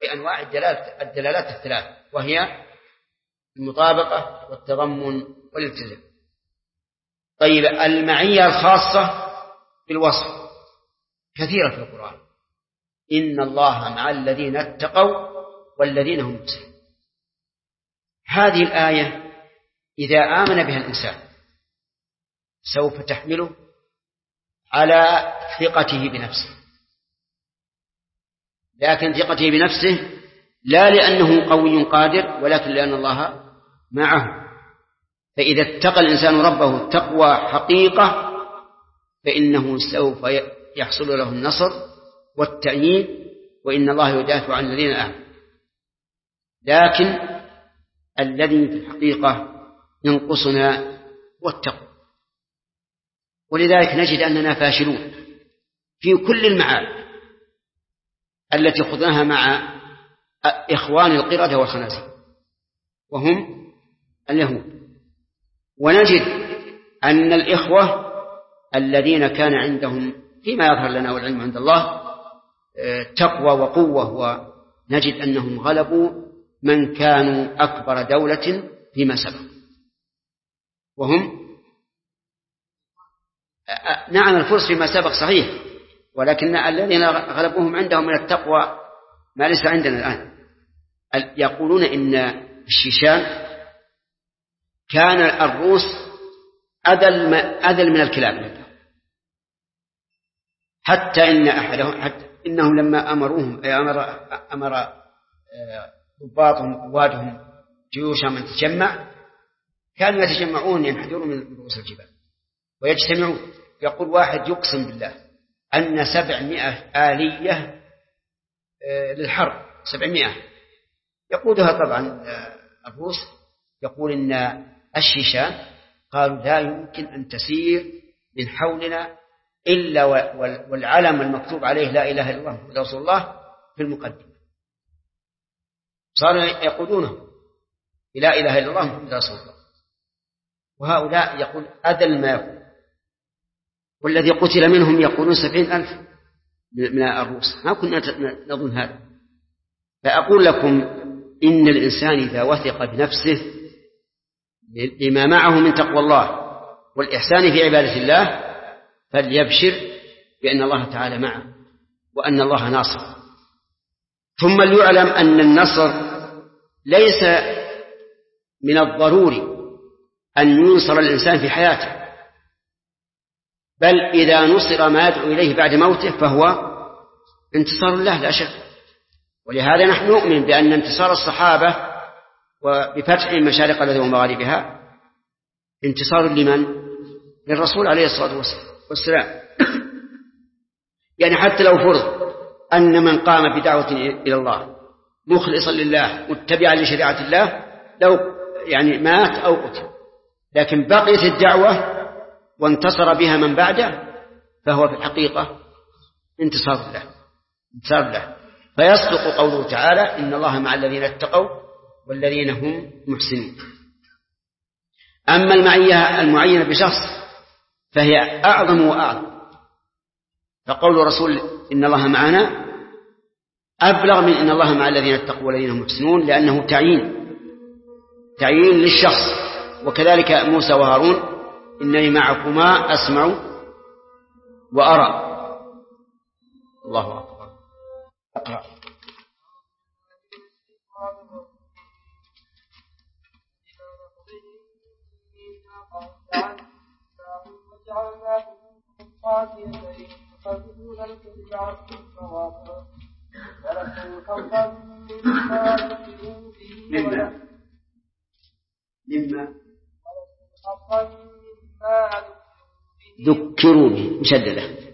بأنواع الدلالات الثلاث، وهي المطابقة والتضمن والالتزام. طيب، المعية الخاصة بالوصف كثيرة في القرآن. إن الله مع الذين اتقوا والذين هم محسنون. هذه الآية إذا آمن بها الإنسان سوف تحمله على ثقته بنفسه، لكن ثقته بنفسه لا لأنه قوي قادر، ولكن لأن الله معه. فإذا اتقى الإنسان ربه تقوى حقيقة فإنه سوف يحصل له النصر والتأييد، وإن الله يدافع عن الذين آمنوا. لكن الذي في الحقيقة ينقصنا هو التقوى، ولذلك نجد أننا فاشلون في كل المعارك التي خضناها مع إخوان القردة والخنازير وهم اليهود. ونجد أن الإخوة الذين كان عندهم فيما يظهر لنا والعلم عند الله تقوى وقوة، ونجد أنهم غلبوا من كانوا أكبر دولة فيما سبق، وهم نعم الفرس فيما سبق صحيح، ولكن الذين غلبوهم عندهم من التقوى ما ليس عندنا الآن. يقولون إن الشيشان كان الروس أذل من الكلاب، حتى إنهم لما أمر ضباطهم قوادهم جيوشهم أن تجمع، كانوا يتجمعون ينحدرون من رؤوس الجبال ويجتمعون. يقول واحد يقسم بالله أن 700 آلية للحرب، 700 يقودها طبعا الروس. يقول إن الشيشان قالوا لا يمكن أن تسير من حولنا إلا والعلم المكتوب عليه لا إله إلا الله محمد رسول الله في المقدمة. صاروا يقودونه لا إله إلا الله محمد رسول الله، وهؤلاء يقول أذل ما يكون. والذي قتل منهم يقولون 70,000 من الروس، ما كنا نظن هذا. فأقول لكم إن الإنسان إذا وثق بنفسه لما معه من تقوى الله والإحسان في عبادة الله فليبشر بأن الله تعالى معه وأن الله ناصر. ثم ليعلم أن النصر ليس من الضروري أن ينصر الإنسان في حياته، بل إذا نصر ما يدعو إليه بعد موته فهو انتصار الله لا شك. ولهذا نحن نؤمن بأن انتصار الصحابة وبفتح مشارق الأرض ومغاربها انتصار لمن؟ للرسول عليه الصلاة والسلام. يعني حتى لو فرض أن من قام بدعوة إلى الله مخلصا لله متبعا لشريعة الله لو يعني مات أو قتل، لكن بقيت الدعوة وانتصر بها من بعده فهو في الحقيقة انتصار له. فيصدق قوله تعالى إن الله مع الذين اتقوا والذين هم محسنون. أما المعية المعينة بشخص فهي أعظم وأعظم، فقول الرسول إن الله معنا أبلغ من إن الله مع الذين اتقوا والذين هم محسنون، لأنه تعيين للشخص. وكذلك موسى وهارون إنني معكما أسمع وأرى. الله أكبر. أقرأ. مما ذكروا به مشددة.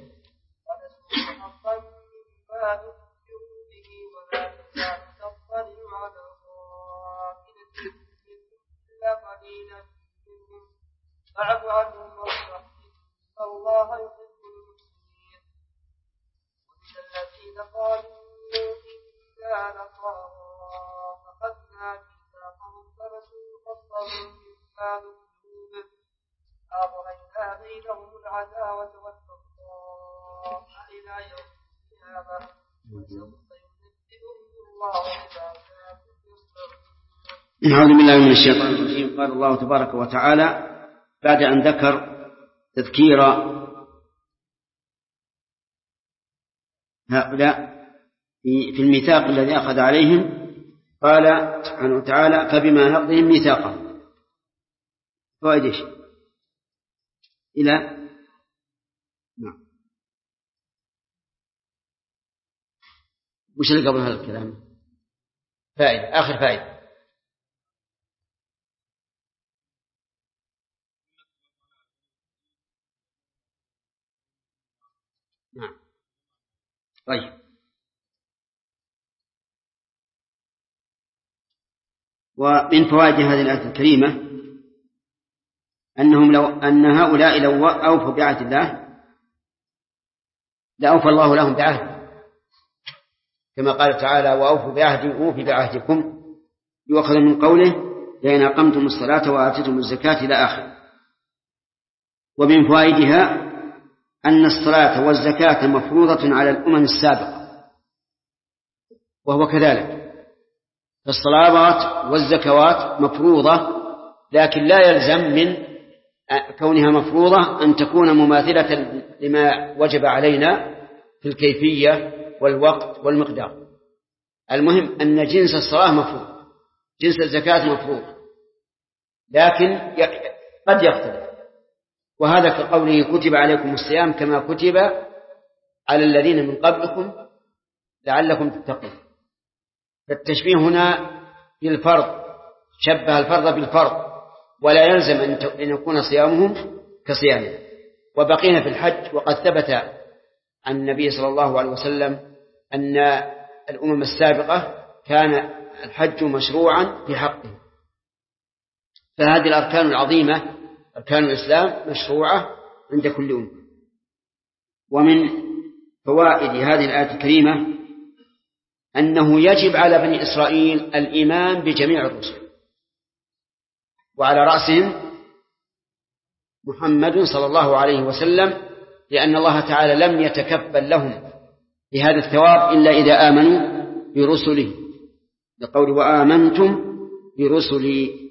فاعف عنهم واصفح إن الله يحب المحسنين. ومن الذين قالوا إنا نصارى أخذنا ميثاقهم فنسوا حظا مما ذكروا به أغرينا بينهم العداوة والبغضاء إلى يوم القيامة وسوف ينبئهم نعوذ بالله من الشيطان الرجيم. قال الله تبارك وتعالى بعد أن ذكر تذكير هؤلاء في الميثاق الذي أخذ عليهم، قال سبحانه وتعالى فبما نقضهم ميثاقهم. فوائد ايش؟ إلى نعم. وش اللي قبل هذا الكلام؟ فائدة، آخر فائدة. نعم. طيب، ومن فوائد هذه الآية الكريمة أن هؤلاء لو أوفوا بعهد الله لأوفى الله لهم بعهد، كما قال تعالى وأوفوا بعهدي أوفي بعهدكم، يؤخذ من قوله لئن أقمتم الصلاة وآتيتم الزكاة إلى آخره. ومن فوائدها أن الصلاة والزكاة مفروضة على الأمم السابقة، وهو كذلك، فالصلوات والزكوات مفروضة، لكن لا يلزم من كونها مفروضة أن تكون مماثلة لما وجب علينا في الكيفية والوقت والمقدار. المهم أن جنس الصلاة مفروض، جنس الزكاة مفروض، لكن قد يختلف. وهذا كقوله كتب عليكم الصيام كما كتب على الذين من قبلكم لعلكم تتقون. فالتشبيه هنا بالفرض، شبه الفرض بالفرض، ولا يلزم أن يكون صيامهم كصيامه. وبقينا في الحج، وقد ثبت عن النبي صلى الله عليه وسلم أن الأمم السابقة كان الحج مشروعا في حقه. فهذه الأركان العظيمة، أركان الإسلام، مشروعة عند كل أمة. ومن فوائد هذه الآية الكريمة أنه يجب على بني إسرائيل الإيمان بجميع الرسل، وعلى رأسهم محمد صلى الله عليه وسلم، لأن الله تعالى لم يتكفل لهم بهذا الثواب إلا إذا آمنوا برسله، لقول وآمنتم برسلي.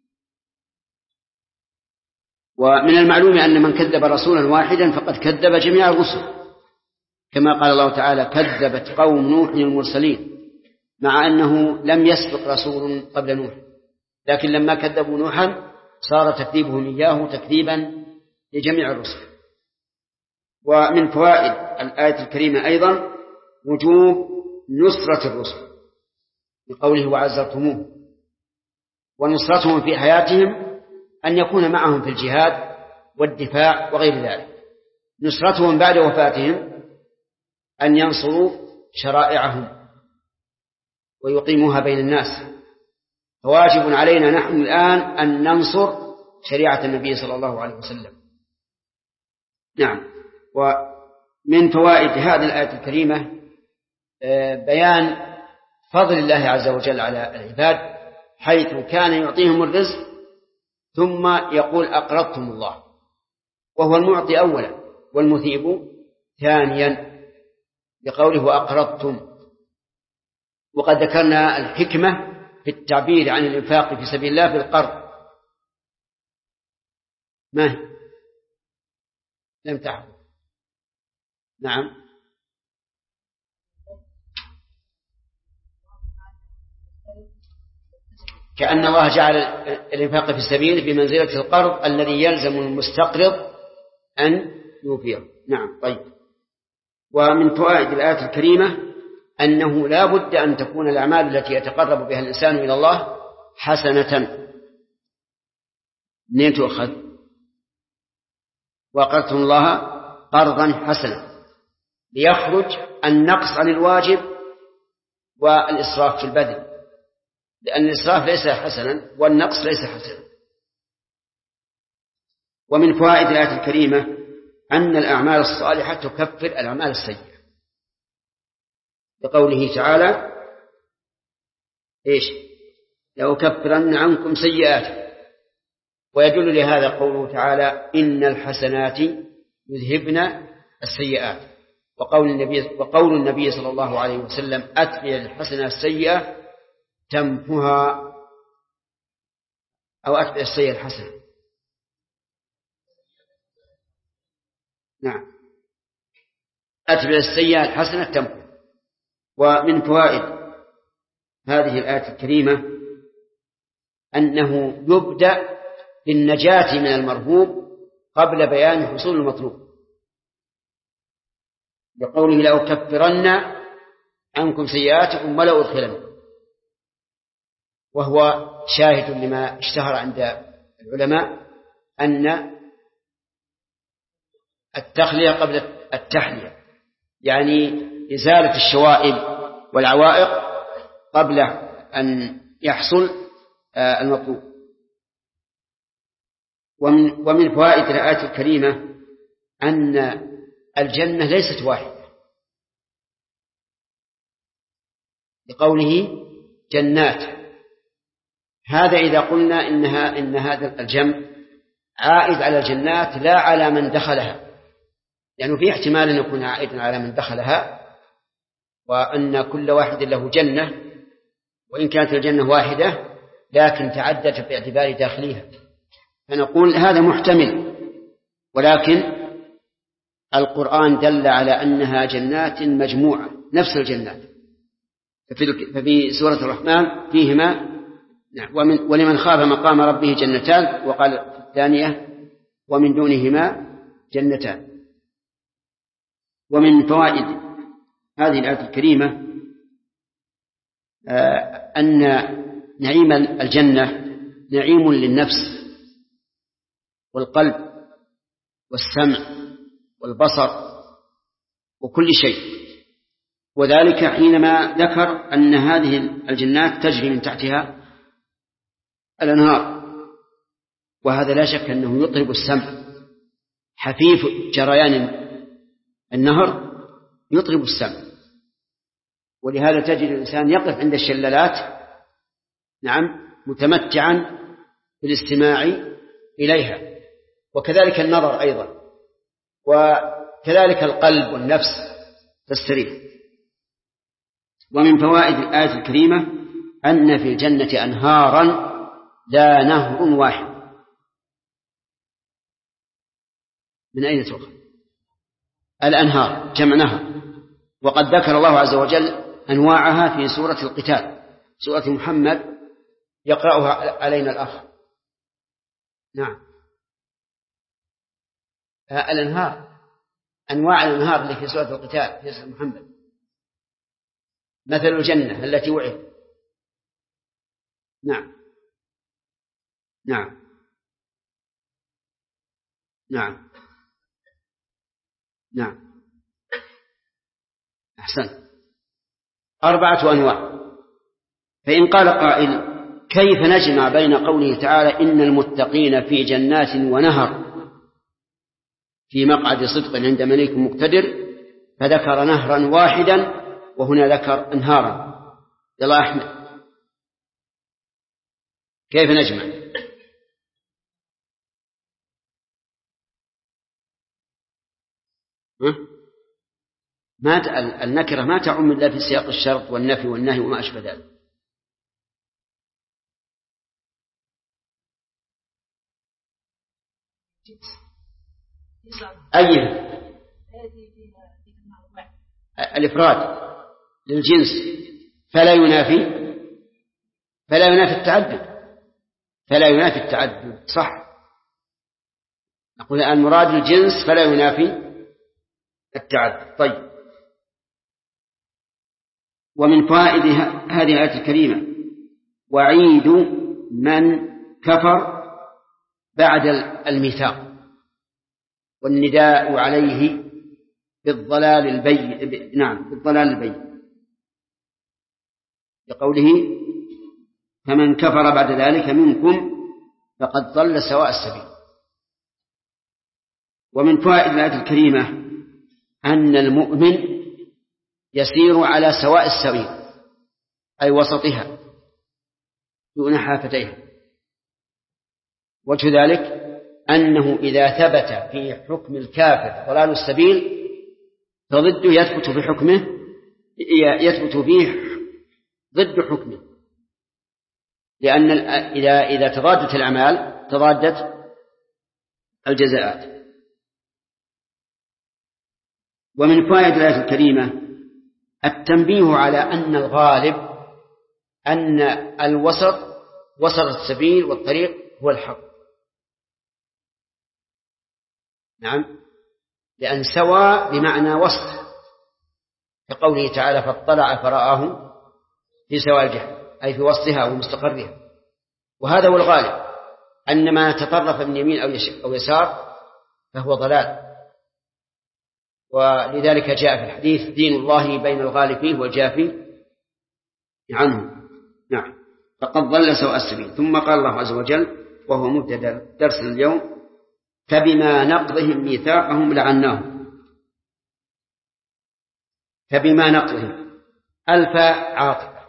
ومن المعلوم أن من كذب رسولا واحدا فقد كذب جميع الرسل، كما قال الله تعالى كذبت قوم نوح المرسلين، مع أنه لم يسبق رسول قبل نوح، لكن لما كذبوا نوحا صار تكذيبهم إياه تكذيبا لجميع الرسل. ومن فوائد الآية الكريمة أيضا وجوب نصرة الرسل، بقوله وعزرتموه، ونصرتهم في حياتهم أن يكون معهم في الجهاد والدفاع وغير ذلك. نصرتهم بعد وفاتهم أن ينصروا شرائعهم ويقيموها بين الناس. فواجب علينا نحن الآن أن ننصر شريعة النبي صلى الله عليه وسلم. نعم. ومن فوائد هذه الآية الكريمة بيان فضل الله عز وجل على العباد، حيث كان يعطيهم الرزق ثم يقول أقرضتم الله، وهو المعطي أولا والمثيب ثانيا، بقوله وأقرضتم. وقد ذكرنا الحكمة في التعبير عن الإنفاق في سبيل الله بالقرض. ما هي؟ لم تعرف. نعم. كأن الله جعل الإنفاق في السبيل بمنزلة القرض الذي يلزم المستقرض أن يوفيه. نعم. طيب. ومن فوائد الآية الكريمة أنه لا بد أن تكون الأعمال التي يتقرب بها الإنسان إلى الله حسنة. منين تؤخذ؟ وأقرضتم الله قرضا حسنا، ليخرج النقص عن الواجب والإسراف في البذل، لأن الإسراف ليس حسنا والنقص ليس حسنا. ومن فوائد الآية الكريمة أن الأعمال الصالحة تكفر الأعمال السيئة، بقوله تعالى إيش؟ لأكفرن عنكم سيئاتكم. ويدل لهذا قوله تعالى إن الحسنات يذهبن السيئات. وقول النبي صلى الله عليه وسلم أتبع الحسنة السيئة تمحها، أو أتبع السيئة الحسنة. نعم، أتبع السيئة الحسنة تمحها. ومن فوائد هذه الآية الكريمة أنه يبدأ بالنجاة من المرهوب قبل بيان حصول المطلوب، بقوله لأكفرن عنكم سيئاتكم ولا أدخلنكم، وهو شاهد لما اشتهر عند العلماء أن التخلية قبل التحلية، يعني إزالة الشوائب والعوائق قبل أن يحصل المطلوب. ومن فوائد الآية الكريمة أن الجنة ليست واحدة، لقوله جنات. هذا إذا قلنا إن هذا الجمع عائد على الجنات لا على من دخلها، لأنه في احتمال أن يكون عائدا على من دخلها، وأن كل واحد له جنة، وإن كانت الجنة واحدة لكن تعددت باعتبار داخلها، فنقول هذا محتمل. ولكن القرآن دل على أنها جنات مجموعة نفس الجنات. ففي سورة الرحمن فيهما ولمن خاف مقام ربه جنتان، وقال في الثانية ومن دونهما جنتان. ومن فوائد هذه الآية الكريمة أن نعيم الجنة نعيم للنفس والقلب والسمع والبصر وكل شيء، وذلك حينما ذكر أن هذه الجنات تجري من تحتها الأنهار، وهذا لا شك أنه يطرب السمع. حفيف جريان النهر يطرب السمع، ولهذا تجد الإنسان يقف عند الشلالات متمتعا بالاستماع إليها، وكذلك النظر أيضا، وكذلك القلب والنفس تستريح. ومن فوائد الآية الكريمة أن في الجنة أنهارا لا نهر واحد. من أين تؤخذ الأنهار؟ جمع نهر، وقد ذكر الله عز وجل أنواعها في سورة القتال، سورة محمد يقرأها علينا الأخ. نعم، الأنهار، أنواع الأنهار اللي في سورة القتال في سورة محمد. مثل الجنة التي وعد. نعم نعم نعم نعم، أحسن. 4 أنواع. فإن قال قائل كيف نجمع بين قوله تعالى إن المتقين في جنات ونهر في مقعد صدق عند مليك مقتدر، فذكر نهرا واحدا وهنا ذكر أنهارا؟ يلا أحمد، كيف نجمع؟ النكرة ما تعم إلا في سياق الشرط والنفي والنهي وما أشبه ذلك. أي الإفراد للجنس فلا ينافي التعدد، صح. نقول الآن مراد الجنس فلا ينافي التعدد. طيب، ومن فوائد هذه الآية الكريمة وعيد من كفر بعد الميثاق، والنداء عليه بالضلال البين، بقوله فمن كفر بعد ذلك منكم فقد ضل سواء السبيل. ومن فوائد الآية الكريمة أن المؤمن يسير على سواء السبيل، أي وسطها دون حافتيها. وجه ذلك أنه إذا ثبت في حكم الكافر ضلال السبيل فضده يثبت بحكمه، يثبت فيه ضد حكمه، لأن إذا تضادت الأعمال تضادت الجزاءات. ومن فوائد الآية الكريمة التنبيه على أن الغالب أن وسط السبيل والطريق هو الحق. نعم، لأن سوى بمعنى وسط، كقوله تعالى فاطلع فرآه في سواء الجحيم، أي في وسطها ومستقرها. وهذا هو الغالب، أن ما تطرف من يمين أو يسار فهو ضلال. ولذلك جاء في الحديث دين الله بين الغالي فيه والجافي عنه. نعم، فقد ضل سواء السبيل. ثم قال الله عز وجل وهو مبتدأ درس اليوم فبما نقضهم ميثاقهم لعناهم. فبما نقضهم، الفاء عاطفة،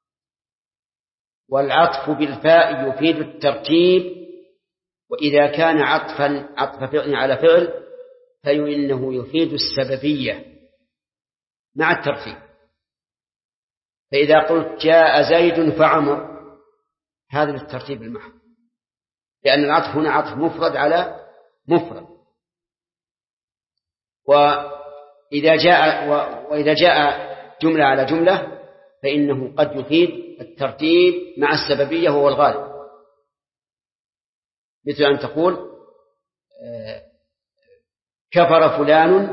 والعطف بالفاء يفيد الترتيب، وإذا كان عطف فعل على فعل فإنه يفيد السببية مع الترتيب. فإذا قلت جاء زيد فعمر، هذا للترتيب المحض، لأن العطف هنا عطف مفرد على مفرد. وإذا جاء جملة على جملة فإنه قد يفيد الترتيب مع السببية وهو الغالب، مثل أن تقول كفر فلان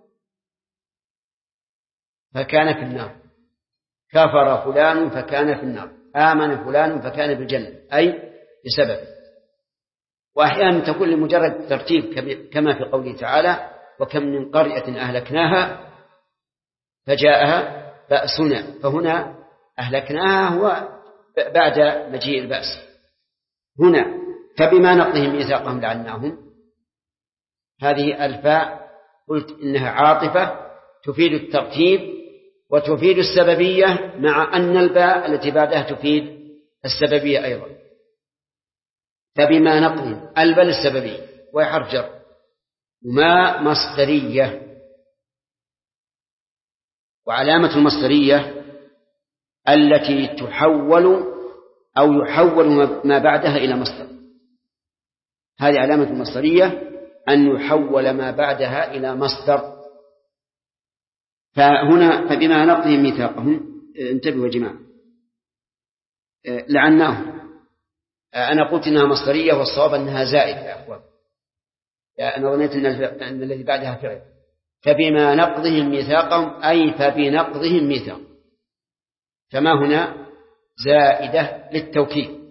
فكان في النار، كفر فلان فكان في النار، آمن فلان فكان في الجنة، أي بسبب. وأحيانا تكون لمجرد ترتيب كما في قوله تعالى وكم من قرية أهلكناها فجاءها بأسنا، فهنا أهلكناها هو بعد مجيء البأس. هنا فبما نقضهم ميثاقهم لعناهم، هذه الفاء قلت إنها عاطفة تفيد الترتيب وتفيد السببية، مع أن الباء التي بعدها تفيد السببية أيضا. فبما نقضهم الباء السببية وحرف جر، ما مصدرية، وعلامة المصدرية التي تحول أو يحول ما بعدها إلى مصدر. هذه علامة المصدرية، أن يحول ما بعدها إلى مصدر. فهنا فبما نقضهم ميثاقهم، انتبهوا يا جماعة، لعناهم. أنا قلت إنها مصدرية والصواب أنها زائدة يا أخوان، أنا ظنيت أن الذي بعدها فعل. فبما نقضهم ميثاقهم أي فبنقضهم ميثاق، فما هنا زائدة للتوكيد.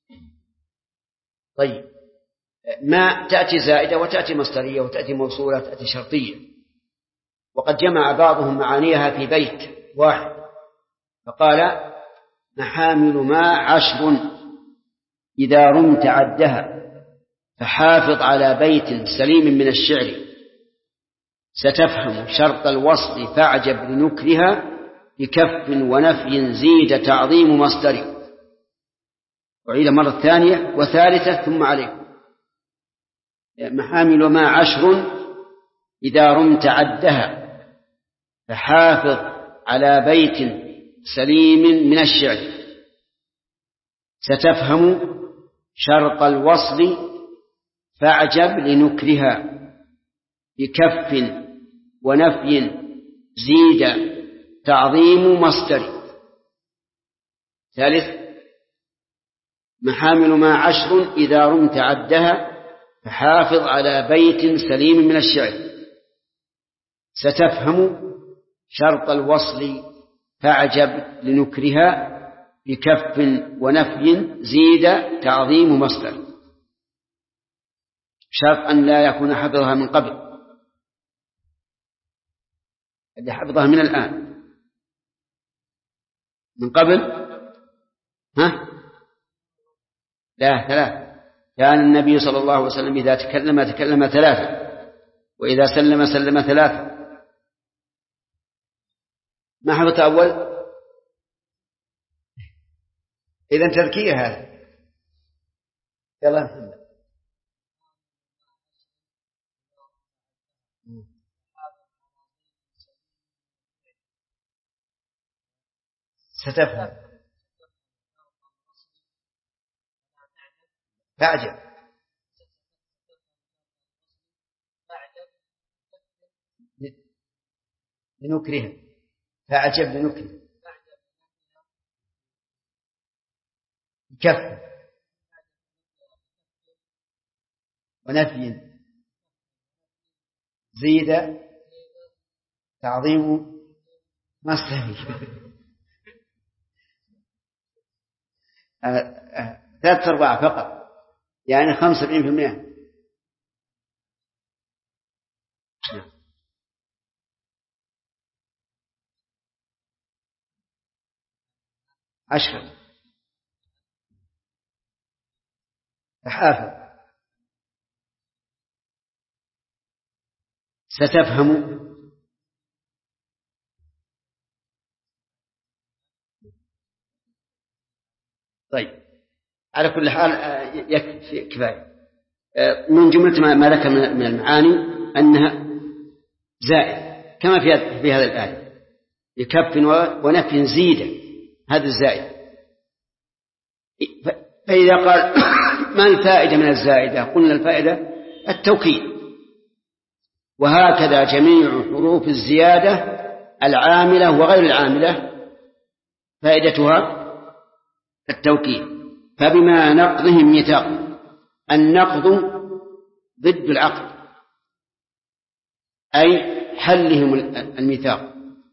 طيب، ما تأتي زائدة وتأتي مصدرية وتأتي موصولة وتأتي شرطية، وقد جمع بعضهم معانيها في بيت واحد فقال محامل ما 10 إذا رمت عدها، فحافظ على بيت سليم من الشعر، ستفهم شرط الوصل فاعجب لنكرها، بكف ونفي زيد تعظيم مصدر. وعيد مرة ثانية وثالثة ثم عليكم. محامل ما 10 إذا رمت عدها، فحافظ على بيت سليم من الشعر، ستفهم شرط الوصل فاعجب لنكرها، بكف ونفي زيد تعظيم مصدر. ثالث محامل ما 10 إذا رمت عدها، فحافظ على بيت سليم من الشعر، ستفهم شرط الوصل فاعجب لنكرها، بكف ونفي زيد تعظيم مصدر. شرط أن لا يكون حفظها من قبل، اللي حفظها من الآن. من قبل لا 3. كان النبي صلى الله عليه وسلم إذا تكلم 3، وإذا سلم 3. ما حفظت أول؟ إذن تذكير هذا. يلا محمد. ستفهم. فأعجب لنكرهم. فأعجب لنكرهم كف ونفي زيد تعظيم مصدر 3/4 فقط، يعني 75%. عشرة تحافظ ستفهم. طيب على كل حال يكفي كفاية. من جملة ما ذكر من المعاني أنها زائد كما في هذا الآية لكف ونفي زيد، هذا الزائد. فإذا قال ما الفائدة من الزائدة؟ قلنا الفائدة التوكيد، وهكذا جميع حروف الزيادة العاملة وغير العاملة فائدتها التوكيد. فبما نقضهم ميثاق، النقض ضد العقد أي حلهم الميثاق،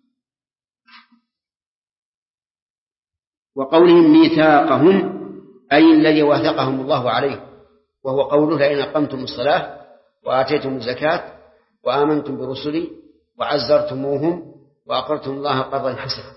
وقولهم ميثاقهم أي الذي واثقهم الله عليه، وهو قوله لئن أقمتم الصلاة وآتيتم الزكاة وآمنتم برسلي وعزرتموهم وأقرضتم الله قرضا حسنا.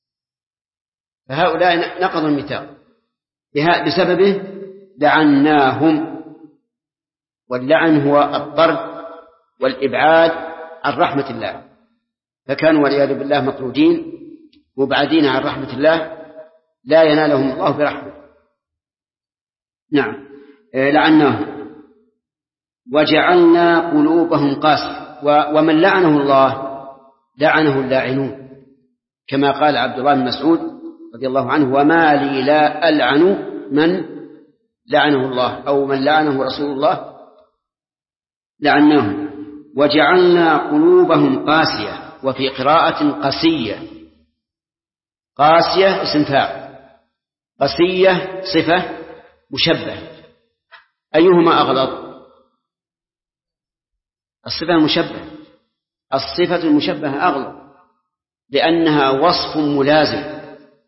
فهؤلاء نقضوا الميثاق بسببه لعناهم، واللعن هو الطرد والإبعاد عن رحمة الله، فكانوا والعياذ بالله مطرودين مبعدين عن رحمة الله لا ينالهم الله برحمة. نعم لعناهم وجعلنا قلوبهم قاسية، ومن لعنه الله لعنه اللاعنون، كما قال عبد الله بن مسعود رضي الله عنه وما لي لا ألعن من لعنه الله أو من لعنه رسول الله لعناهم. وجعلنا قلوبهم قاسية، وفي قراءة قسية. قاسية اسم فاعل، قسية صفة مشبه، أيهما أغلط؟ الصفة المشبه. الصفة المشبهة أغلط لأنها وصف ملازم،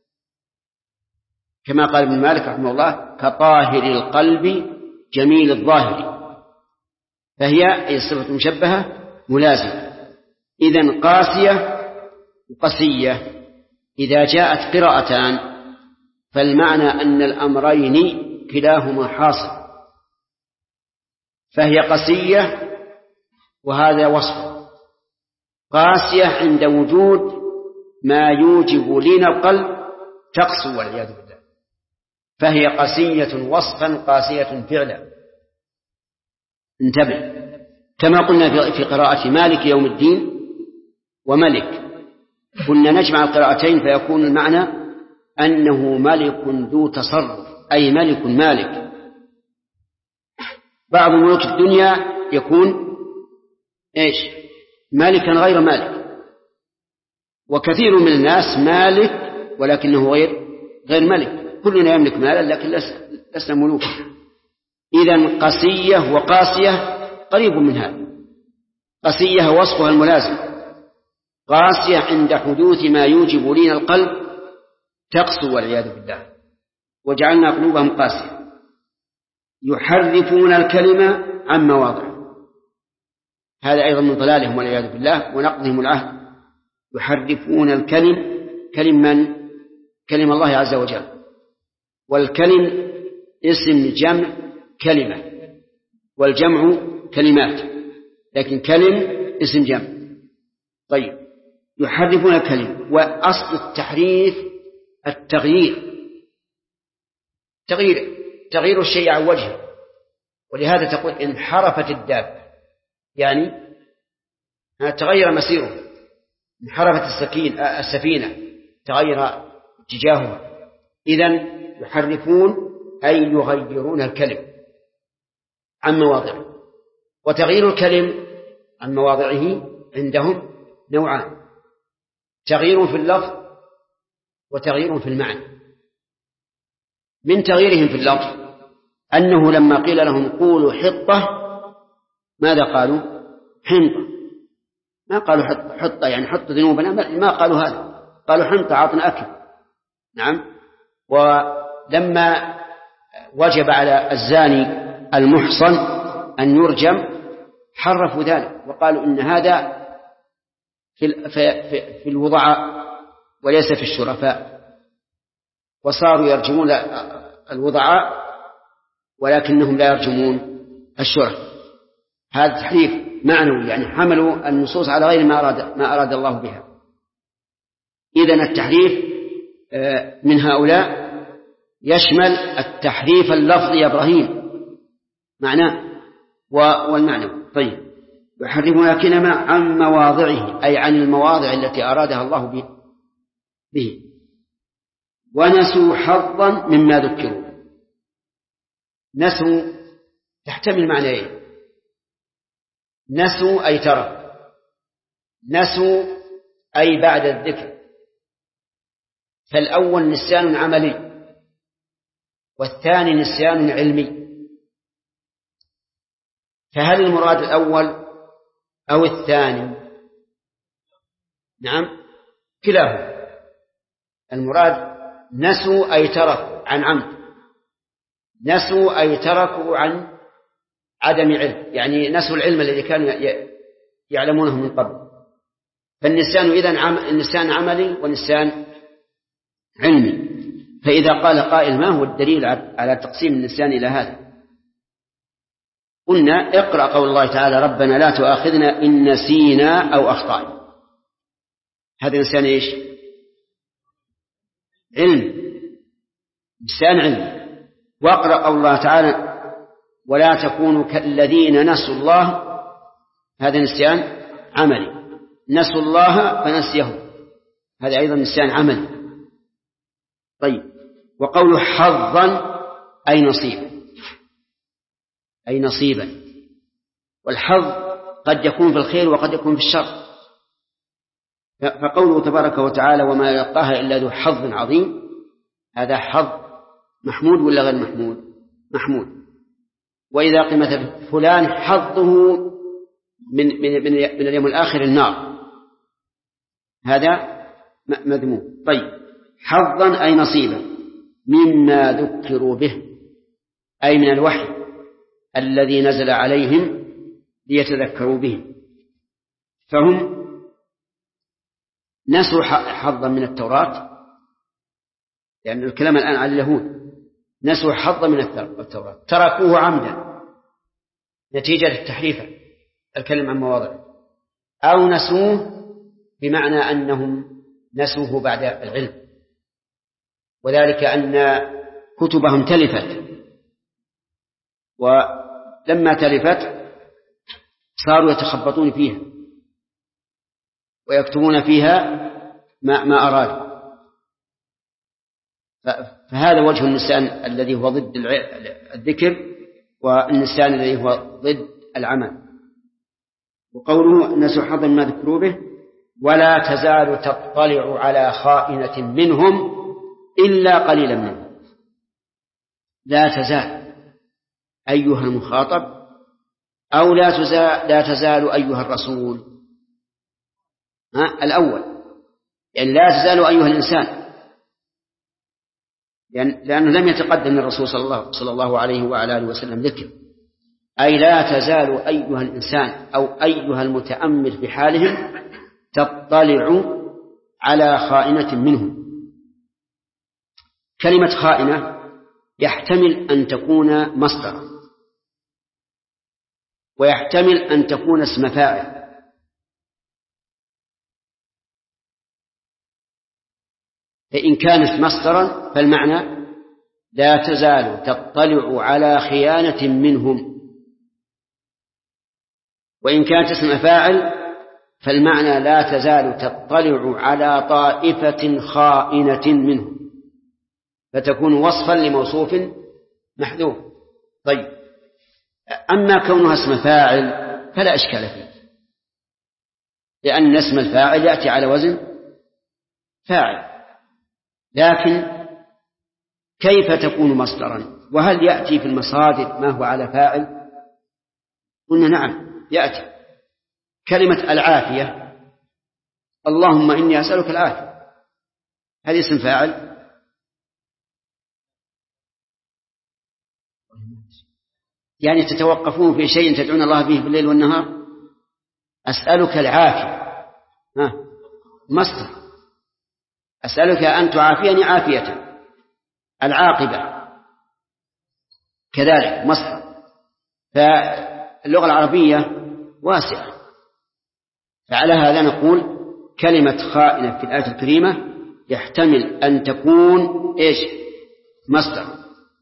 كما قال ابن مالك رحمه الله كطاهر القلب جميل الظاهر، فهي الصفة المشبهة ملازمة. إذن قاسية وقسية إذا جاءت قراءتان فالمعنى أن الأمرين كلاهما حاصل، فهي قسية وهذا وصف. قاسية عند وجود ما يوجب لين القلب تقسو والعياذ بالله، فهي قسية وصفا قاسية فعلا. انتبه، كما قلنا في قراءة مالك يوم الدين وملك، كنا نجمع القراءتين فيكون المعنى أنه ملك ذو تصرف، أي ملك مالك. بعض ملوك الدنيا يكون إيش؟ مالكا غير مالك، وكثير من الناس مالك ولكنه غير ملك. كلنا يملك مالا لكن لسنا ملوكا. إذن قسية وقاسية قريب من هذا. قسية وصفها الملازم، قاسية عند حدوث ما يوجب لين القلب تقسو والعياذ بالله. وجعلنا قلوبهم قاسية يحرفون الكلمة عن مواضعه، هذا أيضا من ضلالهم والعياذ بالله ونقضهم العهد. يحرفون كلم الله عز وجل، والكلم اسم جمع كلمة، والجمع كلمات، لكن كلم اسم جمع. طيب يحرفون الكلم، وأصل التحريف تغيير الشيء عن وجهه، ولهذا تقول انحرفت الدابة، يعني تغير مسيره. انحرفت السفينة تغير تجاهها. إذن يحرفون أي يغيرون الكلم عن مواضعه. وتغيير الكلم عن مواضعه عندهم نوعان: تغيير في اللفظ وتغيير في المعنى. من تغييرهم في اللفظ أنه لما قيل لهم قولوا حطة ماذا قالوا؟ حنطة. ما قالوا حطة يعني حط ذنوبنا، ما قالوا هذا، قالوا حنطة عطنا أكل. نعم. ولما وجب على الزاني المحصن أن يرجم حرفوا ذلك وقالوا إن هذا في الوضعاء وليس في الشرفاء، وصاروا يرجمون الوضعاء ولكنهم لا يرجمون الشرفاء. هذا تحريف معنوي، يعني حملوا النصوص على غير ما أراد الله بها. إذن التحريف من هؤلاء يشمل التحريف اللفظي يا إبراهيم معناه والمعنى. طيب، يحرفون الكلمة عن مواضعه أي عن المواضع التي أرادها الله به. ونسوا حظا مما ذكروا. نسوا تحتمل معنيين: نسوا أي ترك، نسوا أي بعد الذكر. فالأول نسيان عملي والثاني نسيان علمي. فهل المراد الأول أو الثاني؟ نعم، كلاهما. المراد نسوا أي تركوا عن عمد، نسوا أي تركوا عن عدم علم، يعني نسوا العلم الذي كانوا يعلمونه من قبل. فالنسيان إذن النسيان عملي ونسيان علمي. فإذا قال قائل ما هو الدليل على تقسيم النسيان إلى هذا؟ قلنا اقرأ قول الله تعالى: ربنا لا تؤاخذنا إن نسينا أو أخطأنا. هذا نسيان إيش؟ علم، نسيان علم. واقرأ قول الله تعالى: ولا تكونوا كالذين نسوا الله. هذا نسيان عملي، نسوا الله فنسيهم، هذا أيضا نسيان عملي. طيب، وقول حظا أي نصيبا، أي نصيبا. والحظ قد يكون في الخير وقد يكون في الشر. فقوله تبارك وتعالى: وما يلقاها إلا ذو حظ عظيم، هذا حظ محمود ولا غير محمود؟ محمود. وإذا قيل مثلا فلان حظه من اليوم الآخر النار، هذا مذموم. طيب، حظا أي نصيبا مما ذكروا به، أي من الوحي الذي نزل عليهم ليتذكروا به. فهم نسوا حظا من التوراة، لأن الكلام الآن على اليهود. نسوا حظا من التوراة، تركوه عمدا نتيجة التحريف الكلم عن مواضعه، أو نسوه بمعنى أنهم نسوه بعد العلم، وذلك أن كتبهم تلفت، ولما تلفت صاروا يتخبطون فيها ويكتبون فيها ما أرادوا. فهذا وجه النسيان الذي هو ضد الذكر، والنسيان الذي هو ضد العمل. وقوله نسوا حظا ما ذكروا به: ولا تزال تطلع على خائنة منهم إلا قليلا منهم. لا تزال أيها المخاطب، أو لا تزال أيها الرسول. الأول يعني لا تزال أيها الإنسان، لأنه لم يتقدم الرسول صلى الله عليه وعلى آله وسلم ذكر. أي لا تزال أيها الإنسان أو أيها المتأمل في حالهم تطلع على خائنة منهم. كلمة خائنة يحتمل أن تكون مصدرا، ويحتمل أن تكون اسم فاعل. فإن كانت مصدرا فالمعنى لا تزال تطلع على خيانة منهم، وإن كانت اسم فاعل فالمعنى لا تزال تطلع على طائفة خائنة منهم. فتكون وصفا لموصوف محذوف. طيب، أما كونها اسم فاعل فلا إشكال فيه، لأن اسم الفاعل يأتي على وزن فاعل، لكن كيف تكون مصدرا؟ وهل يأتي في المصادر ما هو على فاعل؟ قلنا نعم يأتي. كلمة العافية، اللهم إني أسألك العافية، هذه اسم فاعل؟ يعني تتوقفون في شيء تدعون الله به بالليل والنهار؟ أسألك العافية مصدر، أسألك أن تعافيني عافية. العاقبة كذلك مصدر. فاللغة العربية واسعة، فعلى هذا نقول كلمة خائنة في الآية الكريمة يحتمل أن تكون إيش؟ مصدر،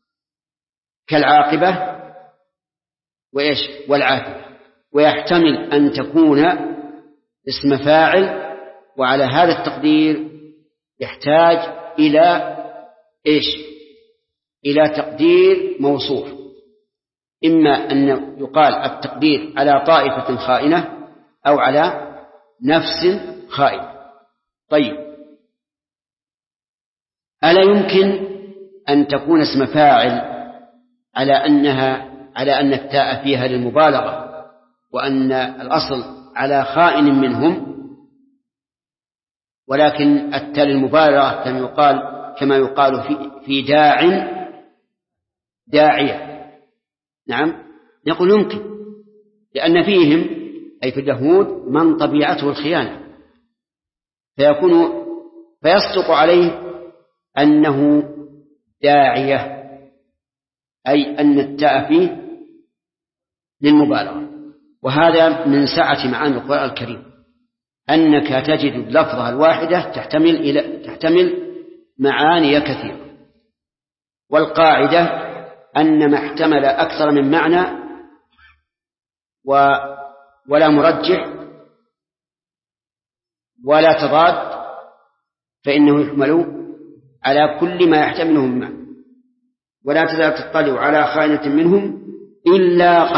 كالعاقبة وإيش؟ والعافية. ويحتمل أن تكون اسم فاعل، وعلى هذا التقدير يحتاج إلى إيش؟ إلى تقدير موصوف، إما أن يقال التقدير على طائفة خائنة أو على نفس خائنة. طيب، ألا يمكن أن تكون اسم فاعل على أن التاء فيها للمبالغة، وأن الأصل على خائن منهم، ولكن التاء للمبالغة كما يقال في داعية؟ نعم، نقول يمكن، لأن فيهم أي في اليهود من طبيعته الخيانة، فيصدق عليه أنه داعية، أي أن التاء فيه للمبالغة. وهذا من سعة معاني القرآن الكريم، أنك تجد اللفظة الواحدة تحتمل معاني كثيرة. والقاعدة أن ما احتمل أكثر من معنى ولا مرجح ولا تضاد فإنه يحمل على كل ما يحتمله من معنى. ولا تزال تطلع على خائنة منهم إلا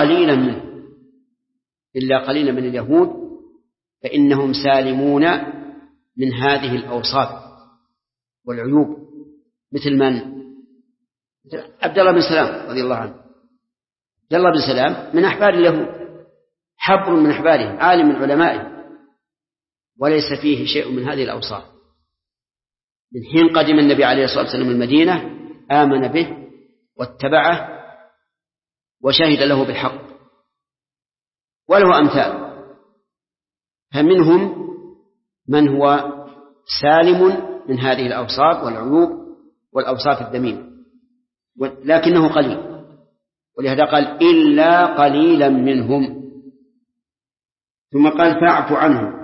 قليلا من اليهود، فإنهم سالمون من هذه الأوصاف والعيوب. مثل من؟ عبد الله بن سلام رضي الله عنه. عبد الله بن سلام من أحبار اليهود، حبر من أحبارهم، عالم من علمائهم، وليس فيه شيء من هذه الأوصاف. من حين قدم النبي عليه الصلاة والسلام المدينة آمن به واتبعه وشهد له بالحق، وله أمثال. فمنهم من هو سالم من هذه الأوصاف والعيوب والأوصاف الذميمة، لكنه قليل، ولهذا قال إلا قليلا منهم. ثم قال فاعف عنهم.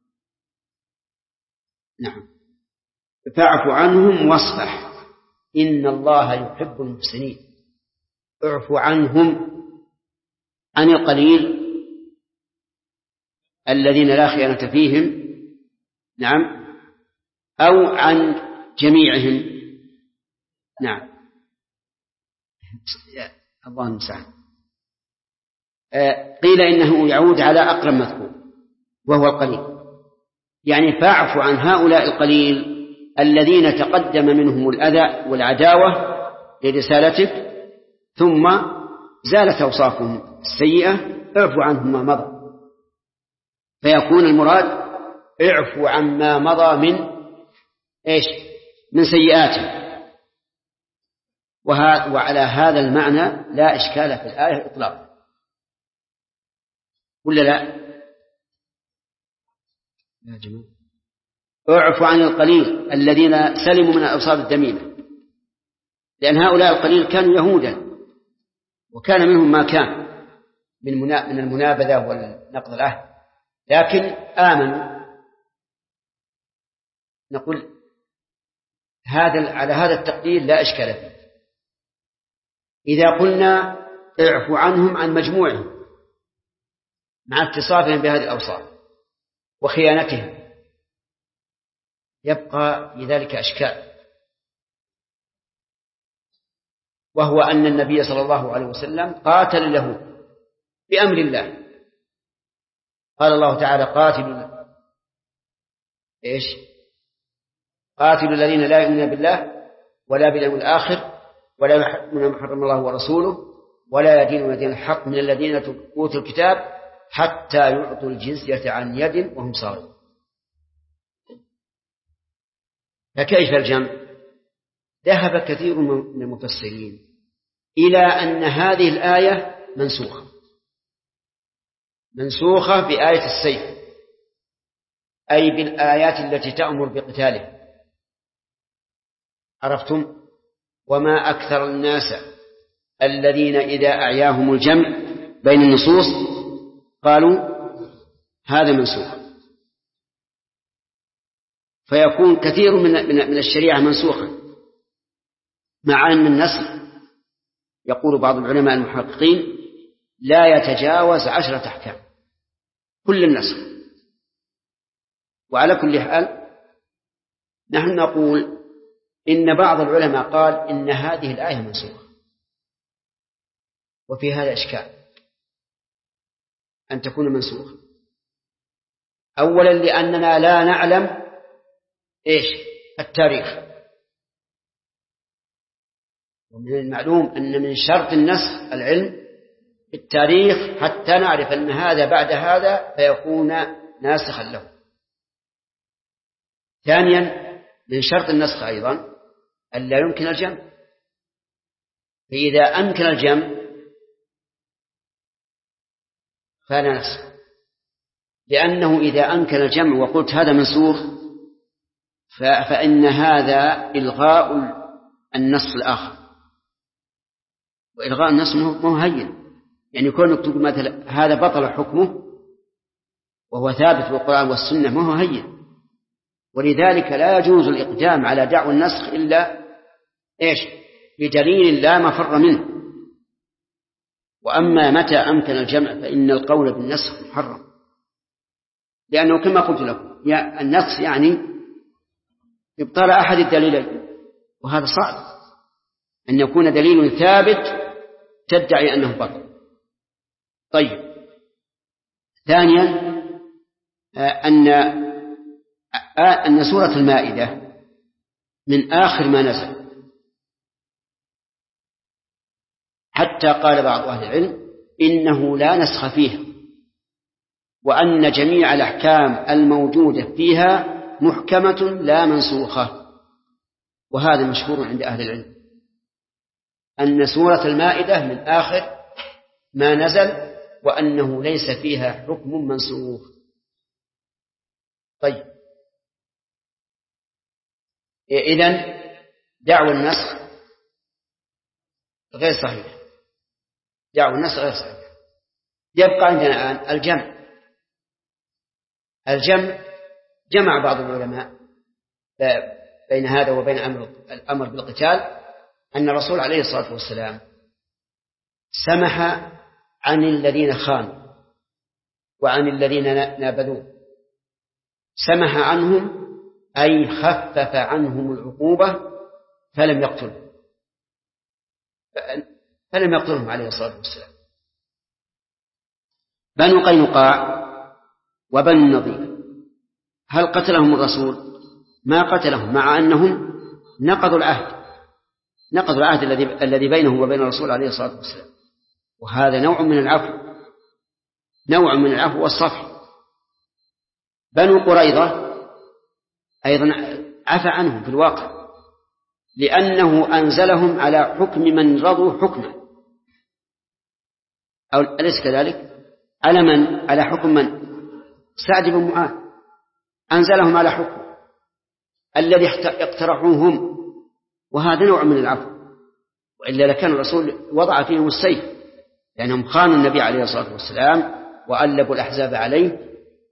نعم، فاعف عنهم واصفح إن الله يحب المحسنين. اعف عنهم، عن القليل الذين لا خيانة فيهم، نعم، أو عن جميعهم، نعم، الله المستعان. قيل إنه يعود على أقرب مذكور وهو القليل، يعني فاعف عن هؤلاء القليل الذين تقدم منهم الأذى والعداوة لرسالتك، ثم زالت أوصافهم السيئة، اعفو عنهم ما مضى. فيكون المراد اعفو عن ما مضى من سيئاته. وعلى هذا المعنى لا إشكال في الآية إطلاقا، ولا لا؟ يا جماعة، اعفو عن القليل الذين سلموا من الأوصاف الذميمة، لأن هؤلاء القليل كانوا يهودا، وكان منهم ما كان من المنابذة والنقض العهد، لكن آمنوا. نقول على هذا التقدير لا إشكال فيه. إذا قلنا اعفو عنهم عن مجموعهم مع اتصافهم بهذه الأوصاف وخيانتهم، يبقى لذلك أشكال. وهو أن النبي صلى الله عليه وسلم قاتل له بأمر الله. قال الله تعالى: قاتلوا الذين لا يؤمنون بالله ولا باليوم الآخر ولا يحرمون ما حرم الله ورسوله ولا يدينون دين الحق من الذين أوتوا الكتاب حتى يعطوا الجزية عن يد وهم صاغرون. فكيف الجمع؟ ذهب كثير من المفسرين إلى أن هذه الآية منسوخة بآية السيف، أي بالآيات التي تأمر بقتاله. عرفتم؟ وما أكثر الناس الذين إذا أعياهم الجمع بين النصوص قالوا هذا منسوخ، فيكون كثير من الشريعة منسوخا، مع أن النسخ يقول بعض العلماء المحققين لا يتجاوز 10 أحكام كل النسخ. وعلى كل حال نحن نقول إن بعض العلماء قال إن هذه الآية منسوخة، وفي هذا إشكال أن تكون منسوخة. أولا لأننا لا نعلم التاريخ، ومن المعلوم أن من شرط النسخ العلم بالتاريخ حتى نعرف أن هذا بعد هذا فيكون ناسخا له. ثانيا من شرط النسخ أيضا أن لا يمكن الجمع، فإذا أمكن الجمع فلا نسخ، لأنه إذا أمكن الجمع وقلت هذا منسوخ فإن هذا إلغاء النص الآخر، وإلغاء النص مو هين، يعني كونك تقول مثلا هذا بطل حكمه وهو ثابت بالقرآن والسنة مو هين. ولذلك لا يجوز الإقدام على دعوى النسخ إلا بدليل لا مفر منه. وأما متى أمكن الجمع فإن القول بالنسخ محرم، لأنه كما قلت لكم النسخ يعني إبطال أحد الدليلين، وهذا صعب أن يكون دليل ثابت تدعي أنه بطل. طيب، ثانيا أن سورة المائدة من آخر ما نزل، حتى قال بعض أهل العلم إنه لا نسخ فيها، وأن جميع الأحكام الموجودة فيها محكمة لا منسوخة. وهذا مشهور عند أهل العلم أن سورة المائدة من آخر ما نزل، وأنه ليس فيها حكم منسوخ. طيب، إذن دعوى النسخ غير صحيح، دعوى النسخ غير صحيح. يبقى عندنا الآن الجمع جمع بعض العلماء بين هذا وبين الأمر بالقتال، أن الرسول عليه الصلاة والسلام سمح عن الذين خانوا وعن الذين نابذوه، سمح عنهم أي خفف عنهم العقوبة فلم يقتلهم عليه الصلاة والسلام. بنو قينقاع وبنو النضير هل قتلهم الرسول؟ ما قتلهم، مع أنهم نقضوا العهد الذي بينهم وبين الرسول عليه الصلاة والسلام، وهذا نوع من العفو والصفح. بنو قريظة أيضا عفى عنهم في الواقع، لأنه أنزلهم على حكم من رضوا حكمه، أو أليس كذلك؟ على حكم من؟ سعد بن معاذ أنزلهم على حكم الذي اقترحوهم، وهذا نوع من العفو، وإلا لكان الرسول وضع فيهم السيف، لأنهم خانوا النبي عليه الصلاة والسلام وألبوا الأحزاب عليه.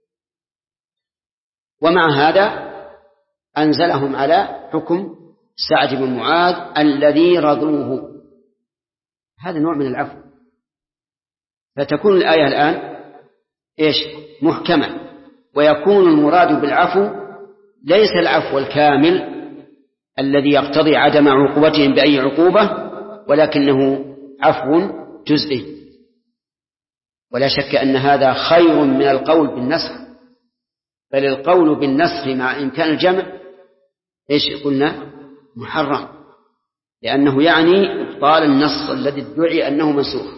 ومع هذا أنزلهم على حكم سعد بن معاذ الذي رضوه، هذا نوع من العفو. فتكون الآية الآن محكمة، ويكون المراد بالعفو ليس العفو الكامل الذي يقتضي عدم عقوبتهم بأي عقوبة، ولكنه عفو جزئي. ولا شك أن هذا خير من القول بالنسخ، بل القول بالنسخ مع إمكان الجمع إيش قلنا؟ محرم، لأنه يعني إبطال النص الذي ادعي أنه منسوخ.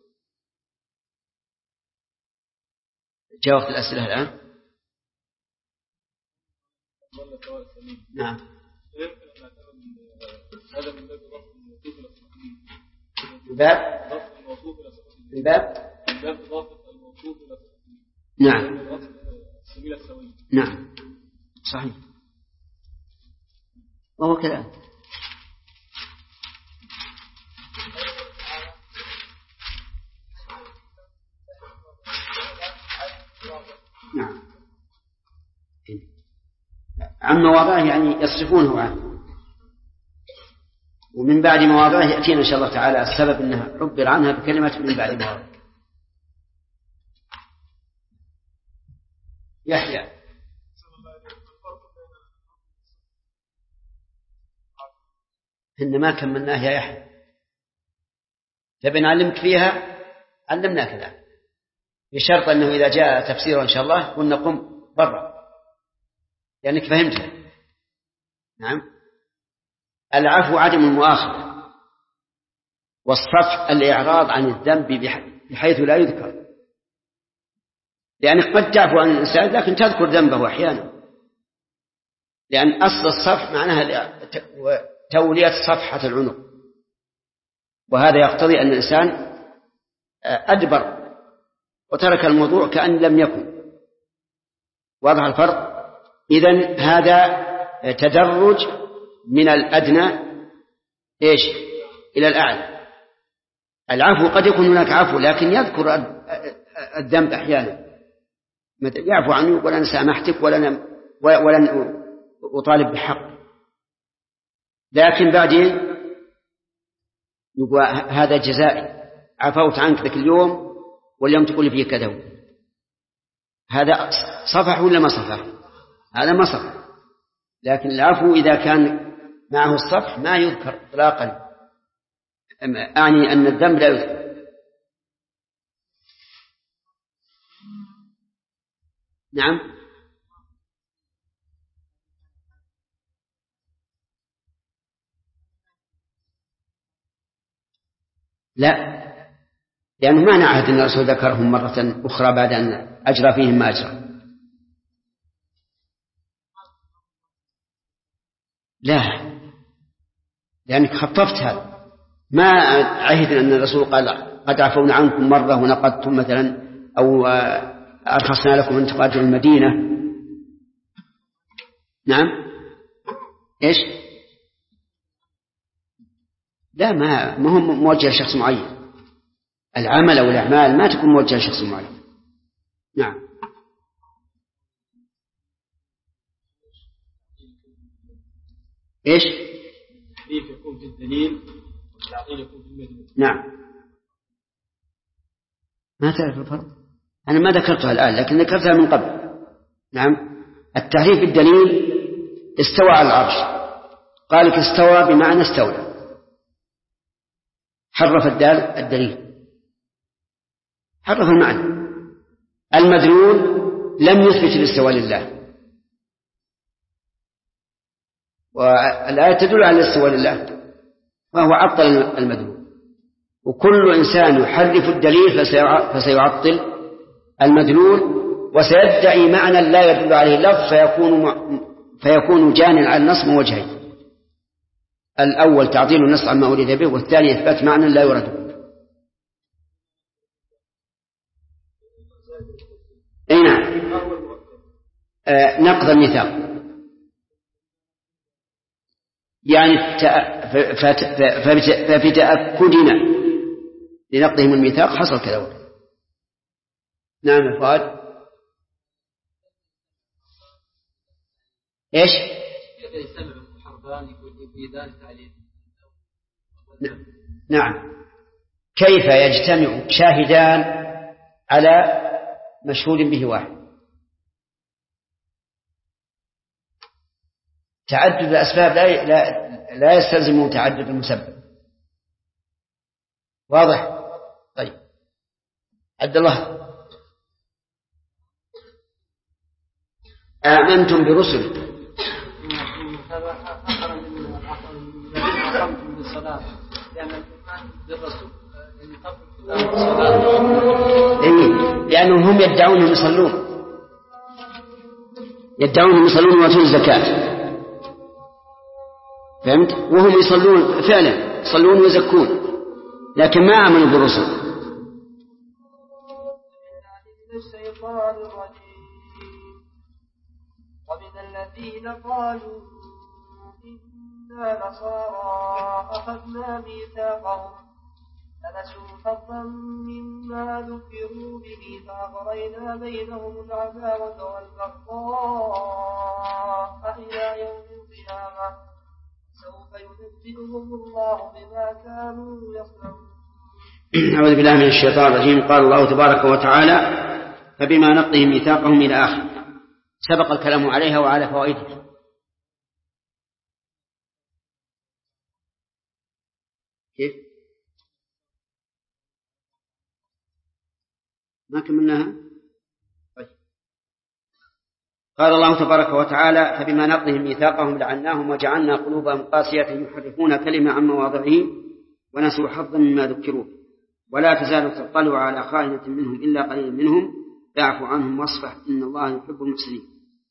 جاء وقت الأسئلة الآن. نعم. الباب نعم نعم صحيح، وهو كذلك. نعم عن مواضعه يعني يصرفونه عنه، ومن بعد مواضعه يأتينا إن شاء الله تعالى السبب أنها عبر عنها بكلمة من بعد مواضعه. يحيى إن ما كملناه يا يحيى، تبي نعلمك فيها علمناك ذا، بشرط أنه إذا جاء تفسيره إن شاء الله قلنا قم برا لأنك فهمتها. نعم. العفو عدم المؤاخذة، والصفح الإعراض عن الذنب بحيث لا يذكر، لأنك قد تعفو عن الإنسان لكن تذكر ذنبه أحيانا، لأن أصل الصفح معناها تولية صفحة العنق، وهذا يقتضي أن الإنسان أدبر وترك الموضوع كأن لم يكن. واضح الفرق؟ إذن هذا تدرج من الأدنى إيش إلى الأعلى. العفو قد يكون هناك عفو لكن يذكر الذنب أحيانا، يعفو عنه ولا سامحتك ولن أطالب بحق، لكن بعدين يقول هذا جزائي، عفوت عنك ذاك اليوم واليوم تقول فيه كذا. هذا صفح ولا ما صفح؟ هذا ما صفح. لكن العفو إذا كان معه الصفح ما يذكر إطلاقا، أعني أن الذنب لا يذكر. نعم. لا، لأنه ما نعهد أن الرسول ذكرهم مرة أخرى بعد أن أجرى فيهم ما أجرى. لا، لأنك خففت هذا، ما عهد أن الرسول قال قد عفونا عنكم مرة ونقضتم مثلا، أو أرخصنا لكم أن تقاتلوا المدينة. نعم. إيش؟ لا، ما هو موجه لشخص معين، العمل أو الأعمال ما تكون موجهة لشخص معين. نعم. إيش؟ التحريف يكون في الدليل والتعطيل يكون في المدلول. نعم. ما تعرف الفرق؟ أنا ما ذكرتها الآن لكن ذكرتها من قبل. نعم. التحريف الدليل استوى على العرش، قال لك استوى بمعنى استولى، حرف الدليل، حرف المعنى. المدلول لم يثبت الاستواء لله، والآية تدل على الاستواء لله، فهو عطل المدلول. وكل إنسان يحرف الدليل فسيعطل المدلول، وسيدعي معنى لا يدل عليه اللفظ، فيكون جانعا على النص من وجهين: الأول تعطيل النص عما أريد به، والثاني إثبات معنى لا يراد به. أي نعم. نقض الميثاق، يعني فبتأكدنا لنقضهم الميثاق حصل كذا وكذا. نعم يا فؤاد. ايش؟ نعم. كيف يجتمع شاهدان على مشهود به واحد؟ تعدد الأسباب لا يستلزم تعدد المسبب. واضح؟ طيب عبد الله آمنتم برسل لأنهم هم يدعون أنهم يصلون ويؤتون الزكاة، فهمت؟ وهم يصلون فعلا، يصلون ويزكون، لكن ما آمنوا بالرسل. ومن الذين قالوا إنا نصارى أخذنا ميثاقهم فنسوا حظا مما ذكروا به فأغرينا بينهم العداوة والبغضاء إلى يوم القيامة سوف ينبئهم الله بما كانوا يصنعون. أعوذ بالله من الشيطان الرجيم. قال الله تبارك وتعالى فبما نقضهم ميثاقهم إلى آخر. سبق الكلام عليها وعلى فوائدها. كيف؟ ما كملناها؟ طيب. قال الله تبارك وتعالى فبما نقضهم ميثاقهم لعناهم وجعلنا قلوبهم قاسية يحرفون كلمة عن مواضعه ونسوا حظا مما ذكروا ولا تزال تطلع على خائنة منهم إلا قليل منهم فاعف عنهم واصفح إن الله يحب المحسنين.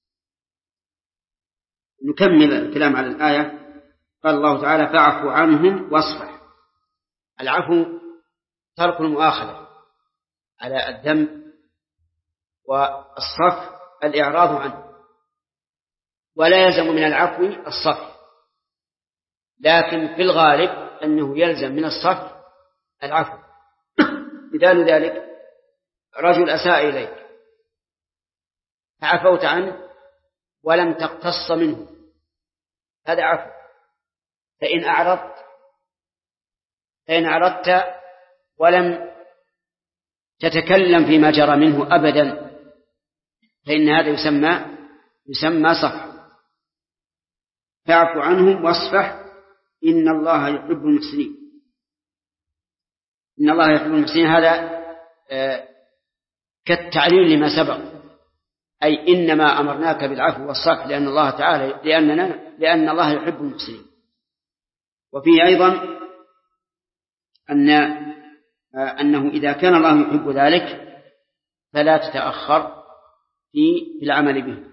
نكمل الكلام على الآية. قال الله تعالى فاعف عنهم واصفح. العفو ترك المؤاخذة على الذنب، والصفح الإعراض عنه، ولا يلزم من العفو الصفح، لكن في الغالب أنه يلزم من الصفح العفو. مثال ذلك رجل أساء إليك فعفوت عنه ولم تقتص منه، هذا عفو. فإن أعرضت ولم تتكلم فيما جرى منه أبدا فإن هذا يسمى صفح. فاعف عنهم واصفح إن الله يحب المحسنين. إن الله يحب المحسنين هذا كالتعليل لما سبق، أي إنما أمرناك بالعفو والصفح لأن الله يحب المحسنين. وفيه أيضا أنه إذا كان الله يحب ذلك فلا تتأخر في العمل به.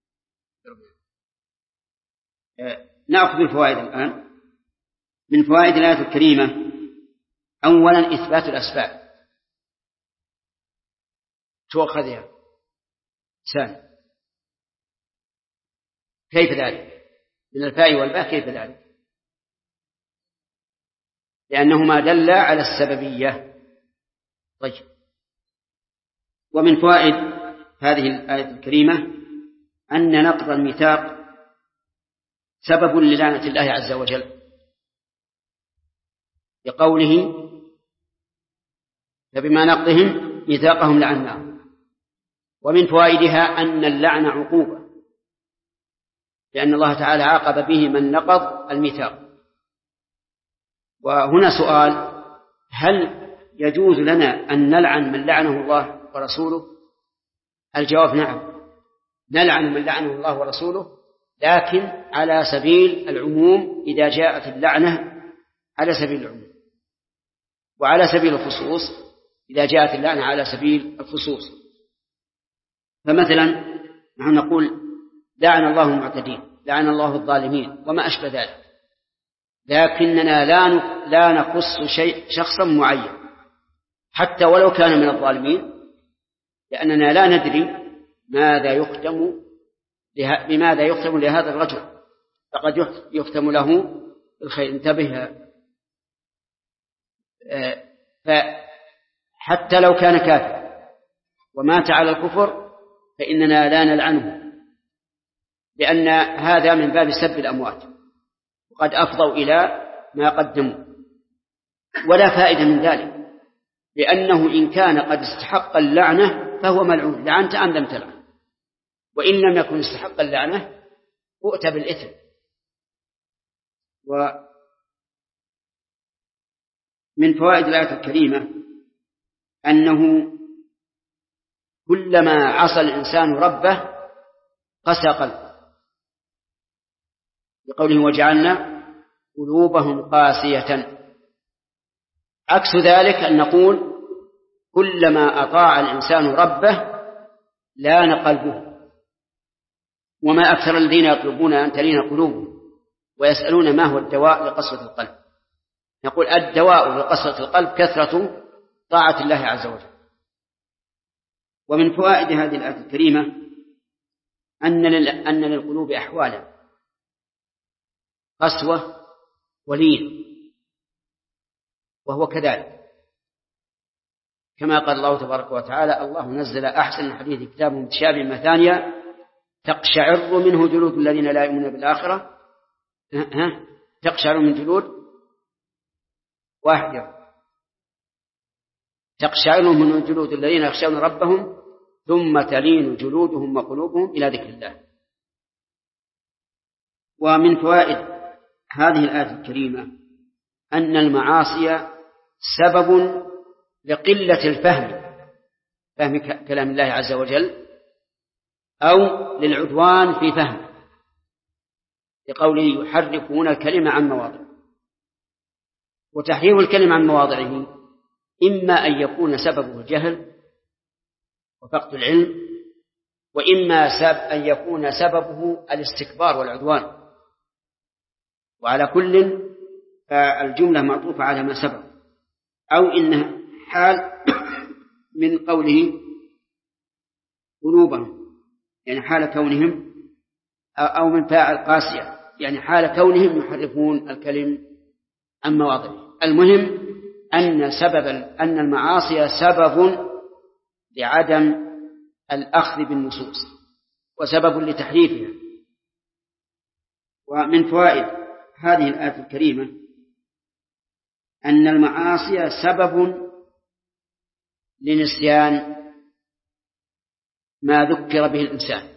نأخذ الفوائد الآن. من فوائد الآية الكريمة أولا إثبات الأسباب. تؤخذها ثانيا كيف ذلك؟ من الفاء والباء كيف ذلك؟ لأنهما دل على السببية. طيب. ومن فوائد هذه الآية الكريمة أن نقض الميثاق سبب للعنة الله عز وجل بقوله فبما نقضهم ميثاقهم لعناهم. ومن فوائدها أن اللعن عقوبة، لأن الله تعالى عاقب به من نقض الميثاق. وهنا سؤال: هل يجوز لنا أن نلعن من لعنه الله ورسوله؟ الجواب نعم، نلعن من لعنه الله ورسوله، لكن على سبيل العموم إذا جاءت اللعنة على سبيل العموم، وعلى سبيل الخصوص إذا جاءت اللعنة على سبيل الخصوص. فمثلا نحن نقول لعن الله المعتدين، لعن الله الظالمين وما أشبه ذلك، لكننا لا نخص شخصا معين حتى ولو كان من الظالمين، لأننا لا ندري بماذا يختم لهذا الرجل، فقد يختم له الخير. انتبه. فحتى لو كان كافر ومات على الكفر فإننا لا نلعنه، لأن هذا من باب سب الأموات وقد أفضوا إلى ما قدموا. ولا فائدة من ذلك، لأنه إن كان قد استحق اللعنة فهو ملعون، لعنت أم لم تلعن. وإن لم يكن استحق اللعنة أؤتى بالإثم. ومن من فوائد الآية الكريمة أنه كلما عصى الإنسان ربه قسى قلبه، بقوله وجعلنا قلوبهم قاسية. عكس ذلك أن نقول كلما أطاع الإنسان ربه لان قلبه. وما أكثر الذين يطلبون أن تلين قلوبهم ويسألون ما هو الدواء لقسوة القلب. نقول الدواء لقسوة القلب كثرة طاعة الله عز وجل. ومن فوائد هذه الآية الكريمة أن للقلوب أحوالا: قسوة ولين، وهو كذلك كما قال الله تبارك وتعالى: الله نزل أحسن الحديث كتاب متشابه مثانية تقشعر منه جلود الذين لا يؤمنون بالآخرة. تقشعر من جلود واحد، تقشعر من جلود الذين يخشون ربهم ثم تلين جلودهم وقلوبهم إلى ذكر الله. ومن فوائد هذه الآية الكريمة أن المعاصي سبب لقلة فهم كلام الله عز وجل، أو للعدوان في فهمه، لقوله يحرفون الكلمة عن مواضعه. وتحريف الكلمة عن مواضعه إما أن يكون سببه الجهل وفقد العلم، وإما أن يكون سببه الاستكبار والعدوان. وعلى كل الجملة معطوفة على ما سبق، أو إنها حال من قوله قلوبهم، يعني حال كونهم، أو من فاعل قاسية، يعني حال كونهم يحرفون الكلم عن مواضعه. المهم أن المعاصي سبب لعدم الأخذ بالنصوص وسبب لتحريفها. ومن فوائد هذه الآية الكريمة أن المعاصي سبب لنسيان ما ذكر به الإنسان.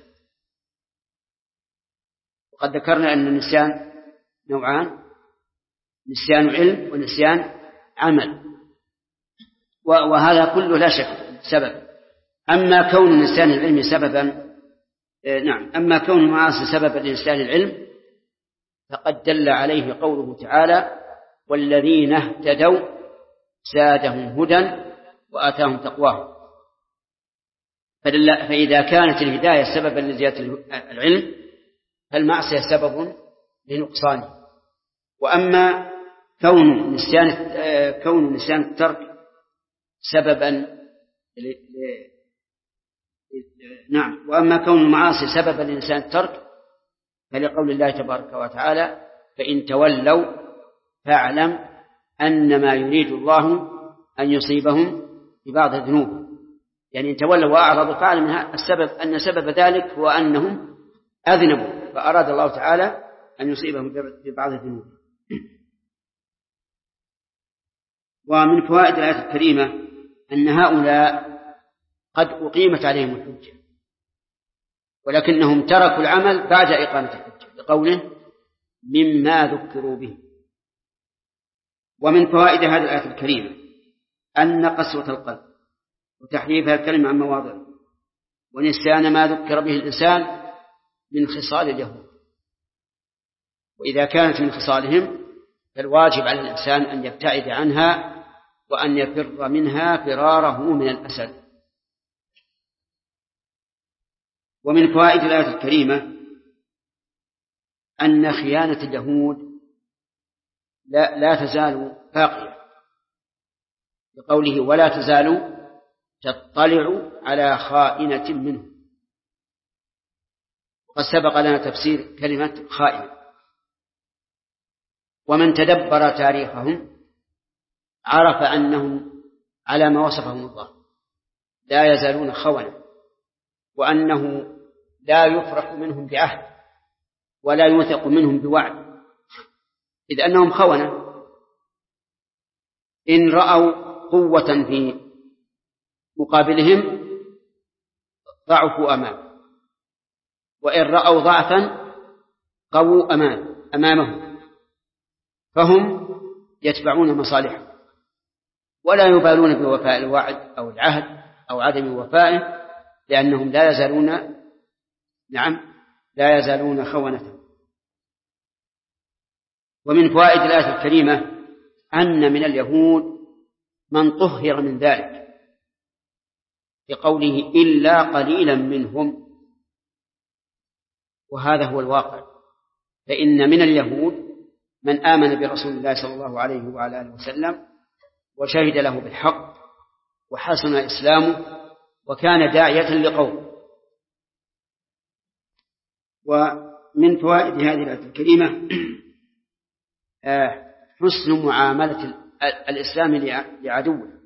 وقد ذكرنا أن النسيان نوعان: نسيان علم ونسيان عمل، وهذا كله لا شك سبب. أما كون نسيان العلم سببا أما كون المعاصي سببا لنسيان العلم فقد دل عليه قوله تعالى: والذين اهتدوا زادهم هدى وآتاهم تقواهم. فإذا كانت الهداية سببا لزيادة العلم فالمعصية سبب لنقصانه. وأما كون نسيان الترك سببا وأما كون المعاصي سببا لنسيان الترك فلقول الله تبارك وتعالى: فإن تولوا فاعلم أنما يريد الله أن يصيبهم ببعض الذنوب. يعني إن تولوا وأعرضوا فاعلم أن سبب ذلك هو أنهم أذنبوا، فأراد الله تعالى أن يصيبهم ببعض الذنوب. ومن فوائد الآية الكريمة أن هؤلاء قد أقيمت عليهم الحجة ولكنهم تركوا العمل بعد إقامة الحجة، لقوله: مما ذكروا به. ومن فوائد هذه الآية الكريمة أن قسوة القلب وتحريفها الكلمة عن مواضعه ونسيان ما ذكر به الإنسان من خصال اليهود. وإذا كانت من خصالهم فالواجب على الإنسان أن يبتعد عنها وأن يفر منها فراره من الأسد. ومن فوائد الآية الكريمة أن خيانة اليهود لا تزال باقية، بقوله: ولا تزال تطلع على خائنة منه. وقد سبق لنا تفسير كلمة خائنة. ومن تدبر تاريخهم عرف أنهم على ما وصفهم الله لا يزالون خونة، وأنه لا يفرح منهم بعهد ولا يوثق منهم بوعد، إذ أنهم خونة. إن رأوا قوة في مقابلهم ضعفوا أمامه، وإن رأوا ضعفا قووا أمامهم، فهم يتبعون مصالحهم ولا يبالون بوفاء الوعد أو العهد أو عدم وفائه، لأنهم لا يزالون خونة. ومن فوائد الآية الكريمة أن من اليهود من طهر من ذلك، بقوله إلا قليلا منهم، وهذا هو الواقع. فإن من اليهود من آمن برسول الله صلى الله عليه وعلى آله وسلم وشهد له بالحق وحسن إسلامه وكان داعية لقوم. ومن فوائد هذه الآية الكريمة حسن معاملة الإسلام لعدوه،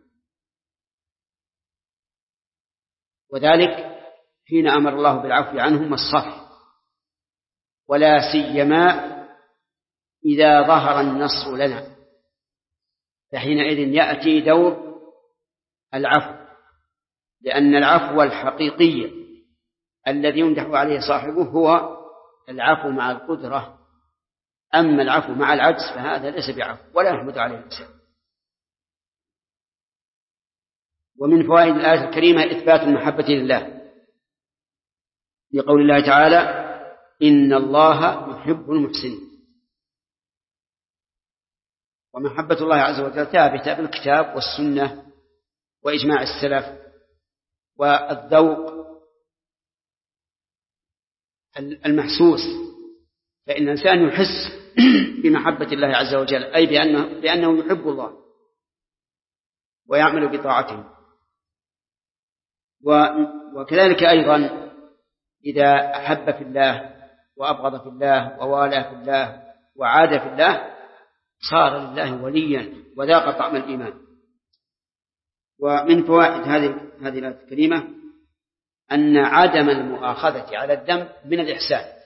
وذلك حين أمر الله بالعفو عنهم والصفح، ولا سيما إذا ظهر النصر لنا، فحينئذ يأتي دور العفو، لأن العفو الحقيقي الذي يمدح عليه صاحبه هو العفو مع القدرة، أما العفو مع العجز فهذا ليس بعفو ولا يحمد عليه الإنسان. ومن فوائد الآية الكريمة إثبات المحبة لله، لقول الله تعالى إن الله يحب المحسنين. ومحبة الله عز وجل ثابتة بالكتاب والسنة وإجماع السلف والذوق المحسوس، فإن الإنسان يحس بمحبة الله عز وجل، أي بأنه يحب الله ويعمل بطاعته. وكذلك أيضا إذا أحب في الله وأبغض في الله ووالى في الله وعاد في الله صار لله وليا وذاق طعم الإيمان. ومن فوائد هذه الآية الكريمة أن عدم المؤاخذة على الذنب من الإحسان،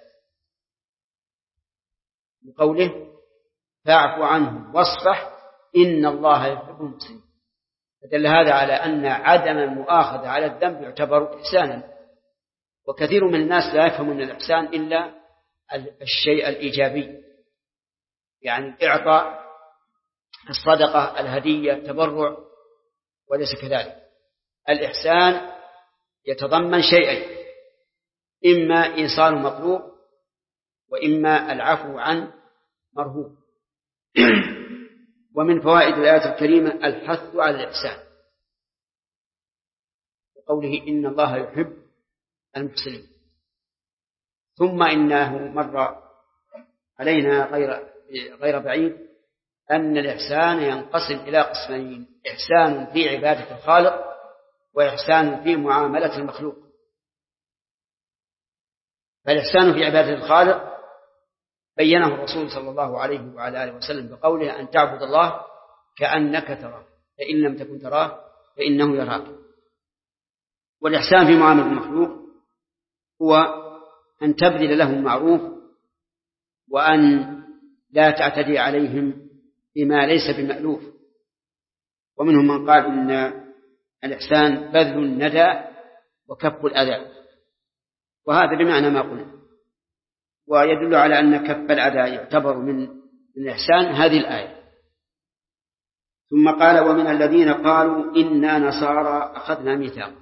بقوله فاعف عنهم واصفح إن الله يحب المحسنين، فدل هذا على أن عدم المؤاخذة على الذنب يعتبر إحسانا. وكثير من الناس لا يفهم من الإحسان إلا الشيء الإيجابي، يعني إعطاء الصدقة الهدية تبرع، وليس كذلك. الإحسان يتضمن شيئين، إما إيصال مطلوب وإما العفو عن مرهوب. ومن فوائد الآية الكريمة الحث على الإحسان، بقوله إن الله يحب المحسنين. ثم إنه مر علينا غير بعيد أن الإحسان ينقسم إلى قسمين: إحسان في عبادة الخالق وإحسان في معاملة المخلوق. فالإحسان في عبادة الخالق بينه الرسول صلى الله عليه وعلى آله وسلم بقوله أن تعبد الله كأنك تراه فإن لم تكن تراه فإنه يراك. والإحسان في معاملة المخلوق هو أن تبذل لهم المعروف وأن لا تعتدي عليهم بما ليس بمألوف. ومنهم من قال إن الإحسان بذل الندى وكف الأذى، وهذا بمعنى ما قلنا. ويدل على أن كف الأذى يعتبر من الإحسان هذه الآية. ثم قال ومن الذين قالوا إنا نصارى أخذنا ميثاقا،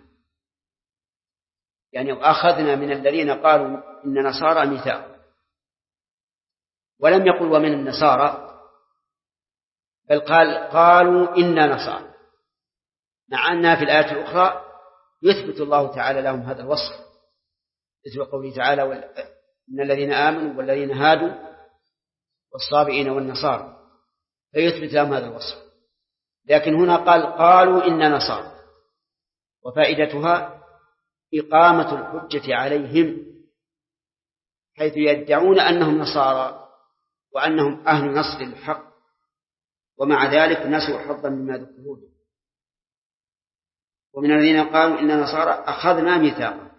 يعني أخذنا من الذين قالوا إن نصارى ميثاقا، ولم يقل ومن النصارى، بل قالوا إنا نصارى، مع أنها في الآية الأخرى يثبت الله تعالى لهم هذا الوصف، مثل قوله تعالى إن الذين آمنوا والذين هادوا والصابئين والنصارى، فيثبت لهم هذا الوصف. لكن هنا قالوا إنا نصارى، وفائدتها إقامة الحجة عليهم، حيث يدعون أنهم نصارى وأنهم أهل نصر الحق، ومع ذلك نسوا حظا مما ذكروا به. ومن الذين قالوا إن نصارى أخذنا ميثاقا،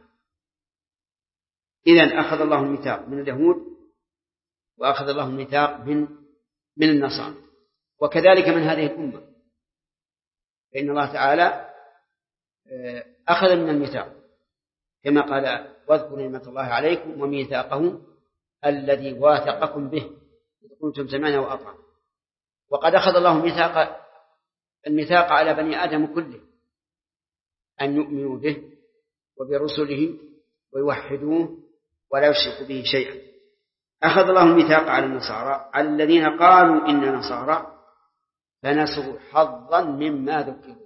إذن أخذ الله الميثاق من اليهود وأخذ الله الميثاق من النصارى، وكذلك من هذه الأمة، فإن الله تعالى أخذ من الميثاق كما قال واذكروا نعمة الله عليكم وميثاقه الذي واثقكم به إذ قلتم سمعنا وأطعنا. وقد أخذ الله ميثاق الميثاق على بني آدم كله أن يؤمنوا به وبرسله ويوحدوه ولا يشركوا به شيئا. أخذ الله الميثاق على النصارى، على الذين قالوا إن نصارى، فنسوا حظا مما ذكروا.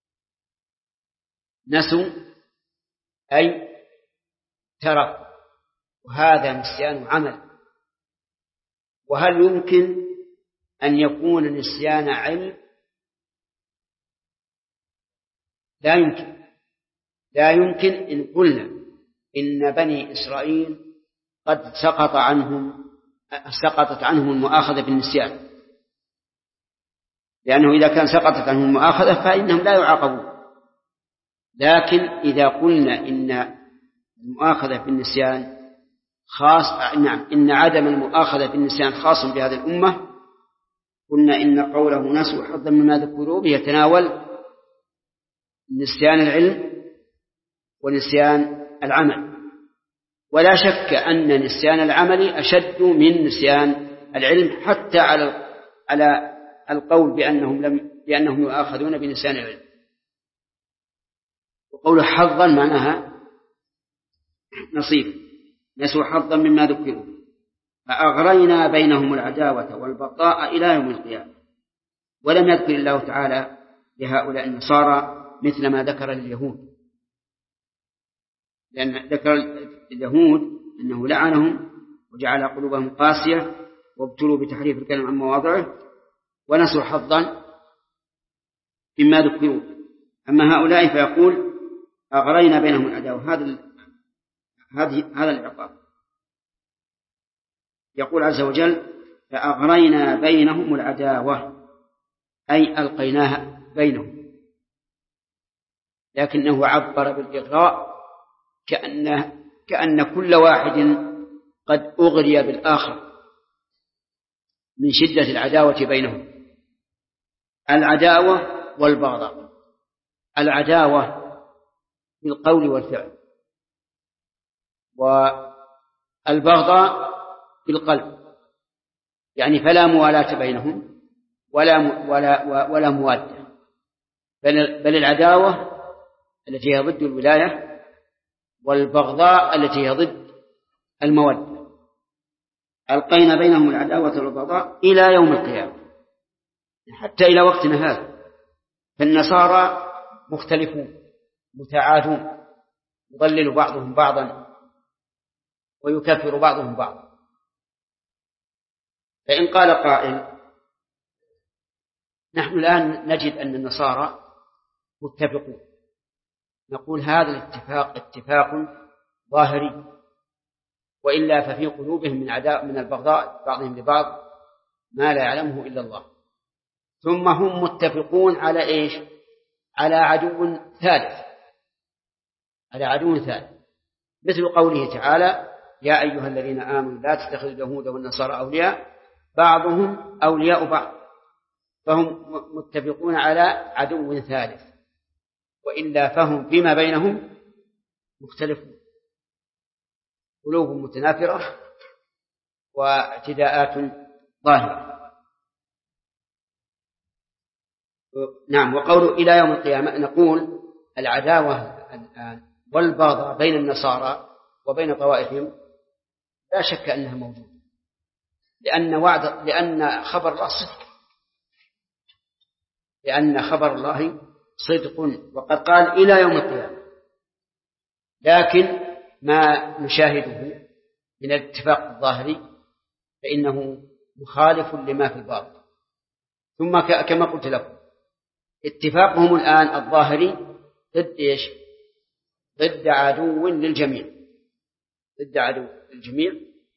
نسوا أي تركوا، وهذا نسيان عمل. وهل يمكن أن يكون نسيان علم؟ لا يمكن. لا يمكن إن قلنا إن بني إسرائيل قد سقطت عنهم المؤاخذة بالنسيان، لأنه إذا كان سقطت عنهم المؤاخذة فإنهم لا يعاقبون. لكن إذا قلنا إن المؤاخذة بالنسيان خاص، نعم، إن عدم المؤاخذة بالنسيان خاص بهذه الأمة، قلنا إن قوله نسوا حظا مما ذكروا به يتناول نسيان العلم ونسيان العمل. ولا شك أن نسيان العمل أشد من نسيان العلم، حتى على القول بأنهم يؤاخذون بنسيان العلم. وقول حظا معناها نصيب. نسوا حظا مما ذكروا فأغرينا بينهم العداوة والبغضاء إلى يوم القيامة. ولم يذكر الله تعالى لهؤلاء النصارى مثل ما ذكر لليهود، لأن ذكر اليهود أنه لعنهم وجعل قلوبهم قاسية وابتلوا بتحريف الكلم عن مواضعه ونسوا حظا مما ذكروا. أما هؤلاء فيقول أغرينا بينهم العداوة، هذا العقاب. يقول عز وجل فأغرينا بينهم العداوة، أي ألقيناها بينهم، لكنه عبر بالإغراء كأن كل واحد قد أغري بالآخر من شدة العداوة بينهم. العداوة والبغضاء، العداوة بالقول والفعل، والبغضاء بالقلب، يعني فلا موالاة بينهم ولا موادة، بل العداوة التي هي ضد الولاية، والبغضاء التي هي ضد المودة. ألقينا بينهم العداوة والبغضاء إلى يوم القيامة، حتى إلى وقتنا هذا. فالنصارى مختلفون متعادون، يضلل بعضهم بعضا ويكفر بعضهم بعضا. فإن قال قائل نحن الآن نجد أن النصارى متفقون، نقول هذا الاتفاق اتفاق ظاهري، وإلا ففي قلوبهم من البغضاء بعضهم لبعض ما لا يعلمه إلا الله. ثم هم متفقون على إيش؟ على عدو ثالث، على عدو ثالث، مثل قوله تعالى يا أيها الذين آمنوا لا تتخذوا اليهود والنصارى أولياء بعضهم أولياء بعض. فهم متفقون على عدو ثالث، وإلا فهم فيما بينهم مختلفون، قلوب متنافرة واعتداءات ظاهرة. نعم. وقول إلى يوم القيامة، نقول العداوة الآن والبغضاء بين النصارى وبين طوائفهم لا شك أنها موجودة، لأن خبر الله صدق، لأن خبر الله صدق، وقد قال إلى يوم القيامة. لكن ما نشاهده من الاتفاق الظاهري فإنه مخالف لما في الباطن. ثم كما قلت لكم اتفاقهم الآن الظاهري ضد إيش؟ ضد عدو للجميع، ضد عدو للجميع.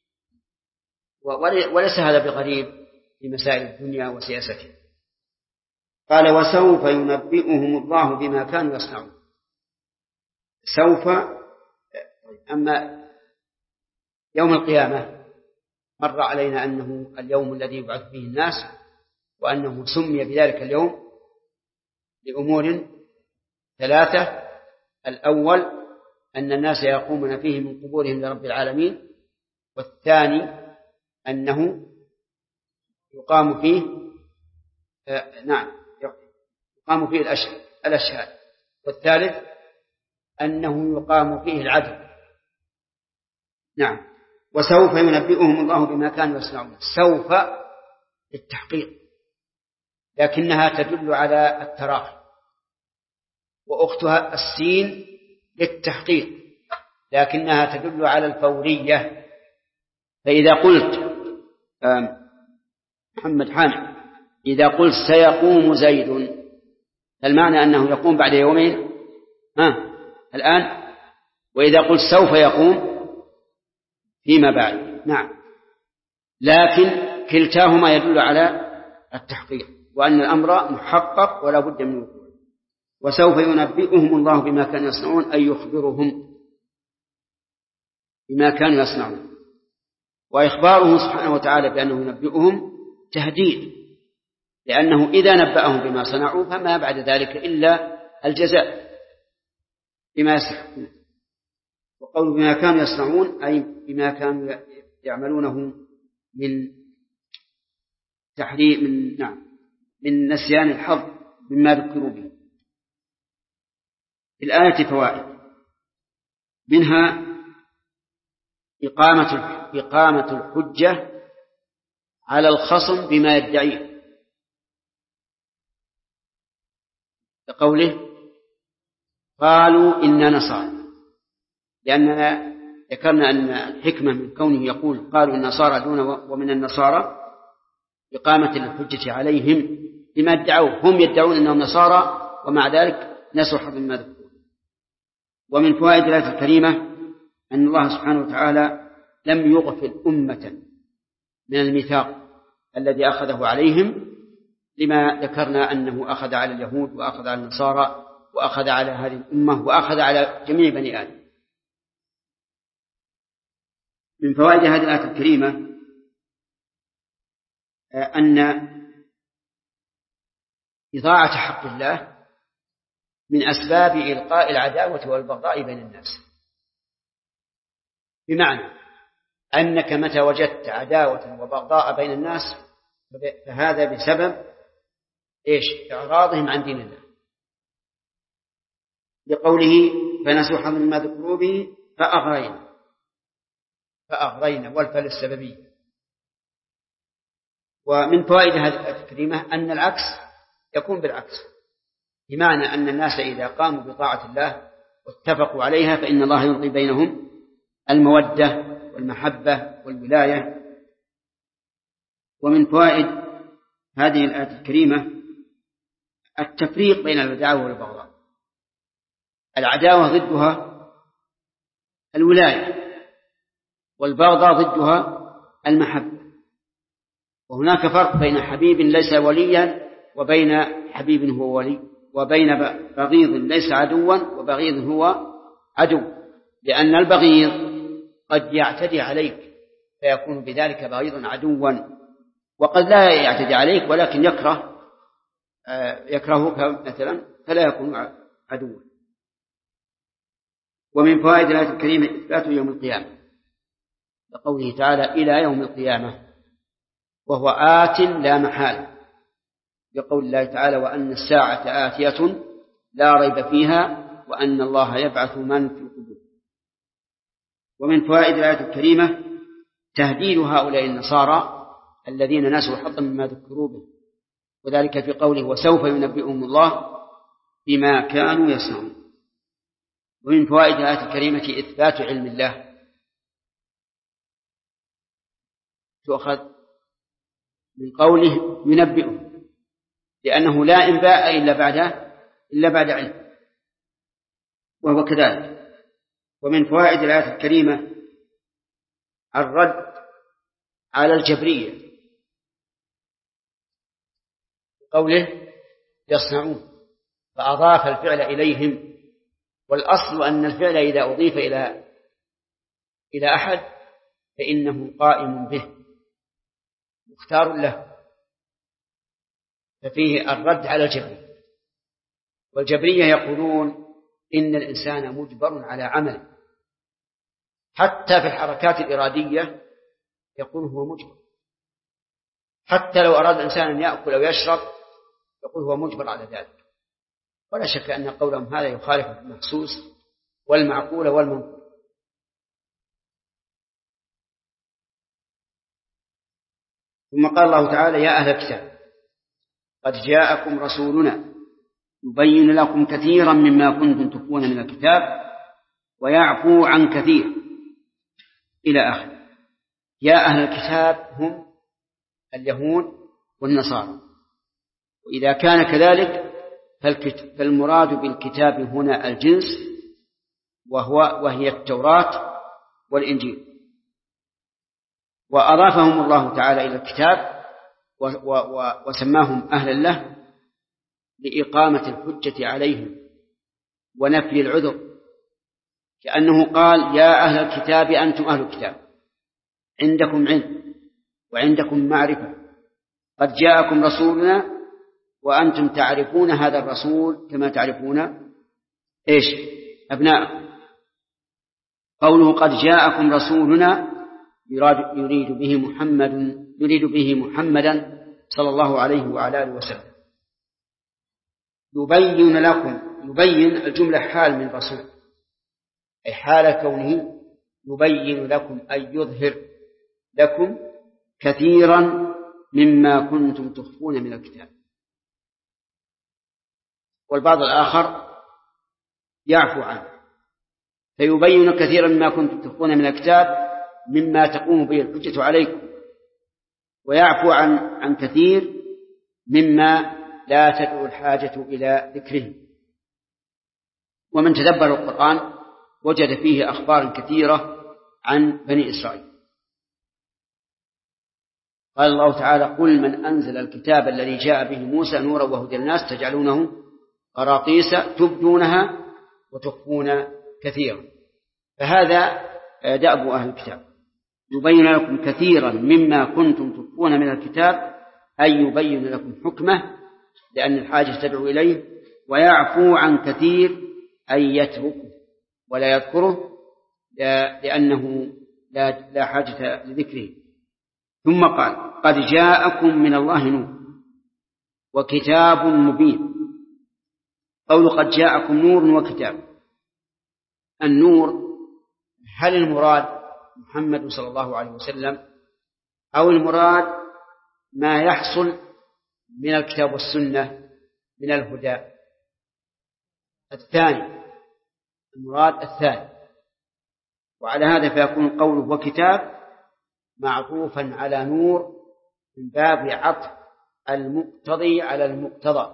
وليس هذا بغريب في مسائل الدنيا وسياستها. قال وسوف ينبئهم الله بما كانوا يصنعون. سوف. أما يوم القيامة مر علينا أنه اليوم الذي يبعث فيه الناس، وأنه سمي بذلك اليوم لأمور ثلاثة. الأول أن الناس يقومون فيه من قبورهم لرب العالمين، والثاني أنه يقام فيه يقام فيه الأشهاد. والثالث أنه يقام فيه العدل. نعم. وسوف ينبئهم الله بما كانوا يصنعون. سوف للتحقيق، لكنها تدل على التراخي، وأختها السين للتحقيق لكنها تدل على الفورية. فإذا قلت محمد حامد، إذا قلت سيقوم زيد، المعنى أنه يقوم بعد يومين الآن، وإذا قلت سوف يقوم فيما بعد. نعم. لكن كلتاهما يدل على التحقيق، وأن الأمر محقق ولا بد من وقوعه. وسوف ينبئهم الله بما كانوا يصنعون، أي يخبرهم بما كانوا يصنعون. وإخباره سبحانه وتعالى بأنه ينبئهم تهديد، لأنه إذا نبأهم بما صنعوا فما بعد ذلك إلا الجزاء بما يستحقون. وقول بما كانوا يصنعون أي بما كانوا يعملونه من تحريم من نسيان الحظ مما ذكروا به. في الآية فوائد، منها إقامة الحجة على الخصم بما يدعيه، كقوله قالوا إننا نصارى، لأننا ذكرنا أن الحكمة من كونه يقول قالوا النصارى دون ومن النصارى إقامة الحجة عليهم بما ادعوه. هم يدعون أنهم نصارى ومع ذلك نسوا حظ مما ذكروا. ومن فوائد الآية الكريمة أن الله سبحانه وتعالى لم يغفل أمة من الميثاق الذي أخذه عليهم، لما ذكرنا أنه أخذ على اليهود وأخذ على النصارى وأخذ على هذه الأمة وأخذ على جميع بني آدم. من فوائد هذه الآية الكريمة أن إضاعة حق الله من أسباب إلقاء العداوة والبغضاء بين الناس، بمعنى أنك متى وجدت عداوة وبغضاء بين الناس فهذا بسبب إعراضهم عن دين الله، لقوله فنسوا حظا مما ذكروا به فأغرينا والفعل السببي. ومن فوائد هذه الآية الكريمة أن العكس يكون بالعكس، بمعنى أن الناس إذا قاموا بطاعة الله واتفقوا عليها فإن الله يلقي بينهم المودة والمحبة والولاية. ومن فوائد هذه الآية الكريمة التفريق بين العداوة والبغضاء. العداوة ضدها الولاية، والبغضاء ضدها المحبة. وهناك فرق بين حبيب ليس وليا وبين حبيب هو ولي، وبين بغيض ليس عدوا وبغيض هو عدو، لأن البغيض قد يعتدي عليك فيكون بذلك بغيضا عدوا، وقد لا يعتدي عليك ولكن يكرهك مثلا فلا يكون عدوا. ومن فوائد الآية الكريمة إثبات يوم القيامة، لقوله تعالى إلى يوم القيامة، وهو آت لا محال، لقول الله تعالى وأن الساعة آتية لا ريب فيها وأن الله يبعث من في القبور. ومن فوائد الآية الكريمة تهديد هؤلاء النصارى الذين نسوا حظا مما ذكروا به، وذلك في قوله وسوف ينبئهم الله بما كانوا يصنعون. ومن فوائد الآية الكريمة إثبات علم الله، تؤخذ من قوله ينبئهم، لأنه لا إنباء إلا بعد علم، وهو كذلك. ومن فوائد الآية الكريمة الرد على الجبرية، قوله يصنعون فأضاف الفعل إليهم، والأصل أن الفعل إذا أضيف إلى أحد فإنه قائم به مختار له، ففيه الرد على الجبرية. والجبرية يقولون إن الإنسان مجبر على عمل، حتى في الحركات الإرادية يقول هو مجبر، حتى لو أراد الإنسان أن يأكل أو يشرب يقول هو مجبر على ذلك، ولا شك أن قولهم هذا يخالف المحسوس والمعقول والمنقول. ثم قال الله تعالى: يا أهل الكتاب قد جاءكم رسولنا يبين لكم كثيرا مما كنتم تخفون من الكتاب ويعفو عن كثير إلى آخر. يا أهل الكتاب هم اليهود والنصارى، وإذا كان كذلك فالمراد بالكتاب هنا الجنس وهي التوراة والإنجيل، وأضافهم الله تعالى إلى الكتاب وسماهم أهلا له لإقامة الحجة عليهم ونفي العذر، كأنه قال: يا أهل الكتاب أنتم أهل الكتاب، عندكم علم وعندكم معرفة، قد جاءكم رسولنا وأنتم تعرفون هذا الرسول كما تعرفون إيش؟ أبناءكم. قوله قد جاءكم رسولنا يريد به محمدا صلى الله عليه وعلى آله وسلم. يبين الجملة حال من رسول، أي حال كونه يبين لكم أي يظهر لكم كثيرا مما كنتم تخفون من الكتاب. والبعض الآخر يعفو عنه، فيبين كثيرا مما كنتم تخفون من الكتاب مما تقوم به الحجة عليكم، ويعفو عن كثير مما لا تدعو الحاجة إلى ذكره. ومن تدبر القرآن وجد فيه أخبار كثيرة عن بني إسرائيل. قال الله تعالى: قل من أنزل الكتاب الذي جاء به موسى نورا وهدى للناس تجعلونه قراطيس تبدونها وتخفون كثيرا. فهذا دأب أهل الكتاب، يبين لكم كثيرا مما كنتم تخفون من الكتاب، أي يبين لكم حكمه لأن الحاجة تدعو إليه، ويعفو عن كثير أي يتركه ولا يذكره لأنه لا حاجة لذكره. ثم قال: قد جاءكم من الله نور وكتاب مبين. قول قد جاءكم نور وكتاب، النور هل المراد محمد صلى الله عليه وسلم أو المراد ما يحصل من الكتاب والسنة من الهدى؟ الثاني، المراد الثاني. وعلى هذا فيكون قوله وكتاب معطوفا على نور من باب عطف المقتضي على المقتضى.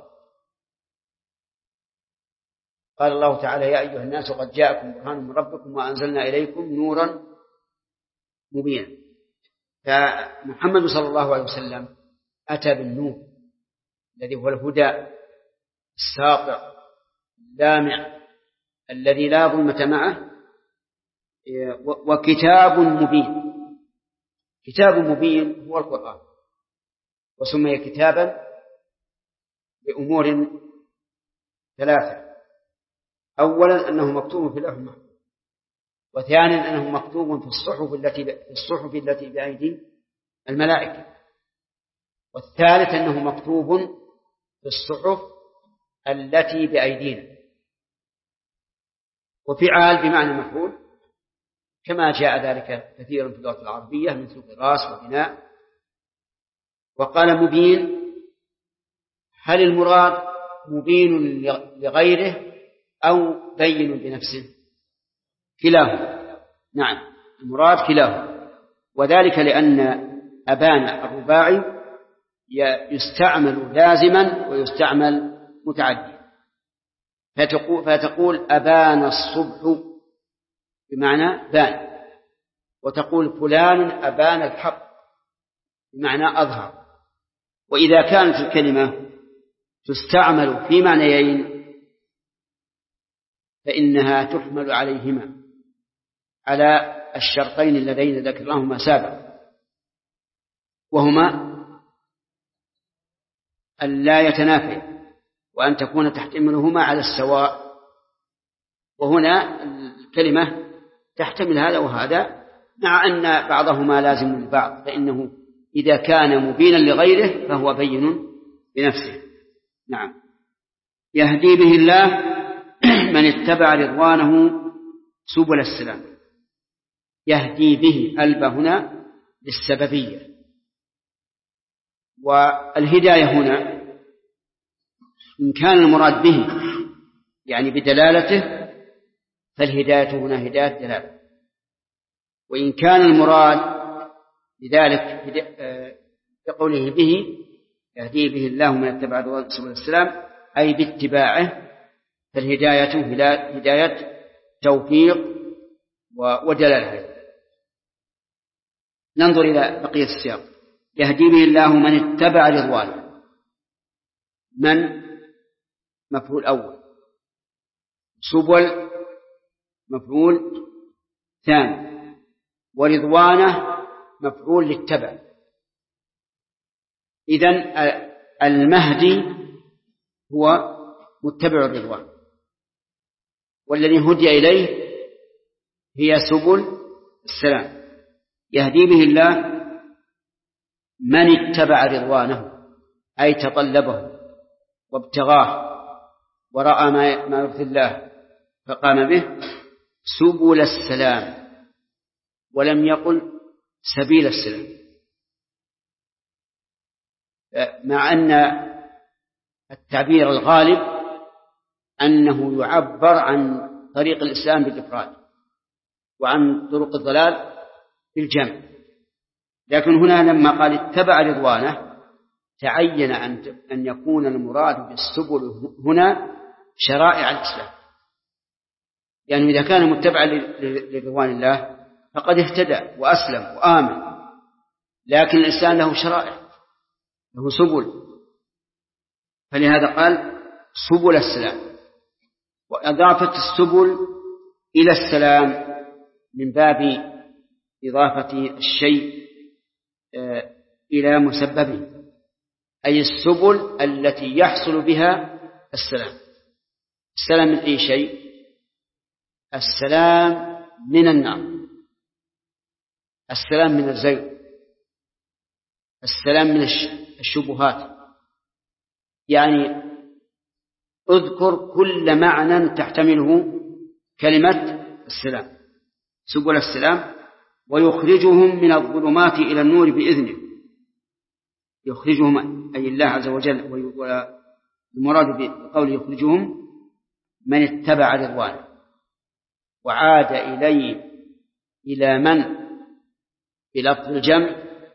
قال الله تعالى: يا أيها الناس قد جاءكم برهان من ربكم وأنزلنا إليكم نورا مبينا. فمحمد صلى الله عليه وسلم أتى بالنور الذي هو الهدى الساطع اللامع الذي لا ظلمة معه، وكتاب مبين. كتاب مبين هو القرآن، وسمي كتابا بأمور ثلاثة: أولا أنه مكتوب في اللوح المحفوظ، وثانيا أنه مكتوب في الصحف التي بأيدي الملائكة، والثالث أنه مكتوب في الصحف التي بأيدينا. وفعال بمعنى مفعول كما جاء ذلك كثيرا في اللغة العربية مثل قراص وبناء. وقال مبين، هل المراد مبين لغيره أو بين بنفسه؟ كلاهما. نعم، المراد كلاهما، وذلك لأن أبان الرباعي يستعمل لازما ويستعمل متعديا، فتقول أبان الصبح بمعنى بان، وتقول فلان أبان الحق بمعنى أظهر. وإذا كانت الكلمة تستعمل في معنيين فإنها تحمل عليهما على الشرطين اللذين ذكرناهما سابقا، وهما أن لا يتنافيا وأن تكون تحتملهما على السواء. وهنا الكلمة تحتمل هذا وهذا، مع أن بعضهما لازم للبعض، فإنه إذا كان مبينا لغيره فهو بين بنفسه. نعم. يهدي به الله من اتبع رضوانه سبل السلام. يهدي به الباء هنا للسببية، والهداية هنا إن كان المراد به يعني بدلالته فالهداية هنا هداية دلالة، وإن كان المراد بذلك بقوله به يهدي به الله من اتبع رضوانه سبل السلام أي باتباعه، فالهداية هداية توفيق ودلالة. ننظر إلى بقية السياق. يهدي به الله من اتبع رضوانه. من مفعول أول، سبل مفعول ثاني، ورضوانه مفعول للتبع. إذن المهدي هو متبع الرضوان، والذي هدي إليه هي سبل السلام. يهدي به الله من اتبع رضوانه أي تطلبه وابتغاه ورأى ما يرضي الله فقام به سبل السلام، ولم يقل سبيل السلام، مع أن التعبير الغالب أنه يعبر عن طريق الإسلام بالإفراد وعن طرق الضلال بالجمع، لكن هنا لما قال اتبع رضوانه تعين أن يكون المراد بالسبل هنا شرائع الإسلام، يعني إذا كان متبعا لرضوان الله فقد اهتدى وأسلم وآمن، لكن الإنسان له شرائع، له سبل، فلهذا قال سبل السلام. وإضافة السبل إلى السلام من باب إضافة الشيء إلى مسببه، أي السبل التي يحصل بها السلام. السلام من أي شيء؟ السلام من النار، السلام من الزيغ، السلام من الشبهات. يعني اذكر كل معنى تحتمله كلمة السلام، سبل السلام. ويخرجهم من الظلمات إلى النور بإذنه، يخرجهم أي الله عز وجل، والمراد بقوله يخرجهم من اتبع رضوانه. وعاد إلى من بلفظ الجمع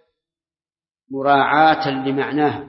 مراعاة لمعناها،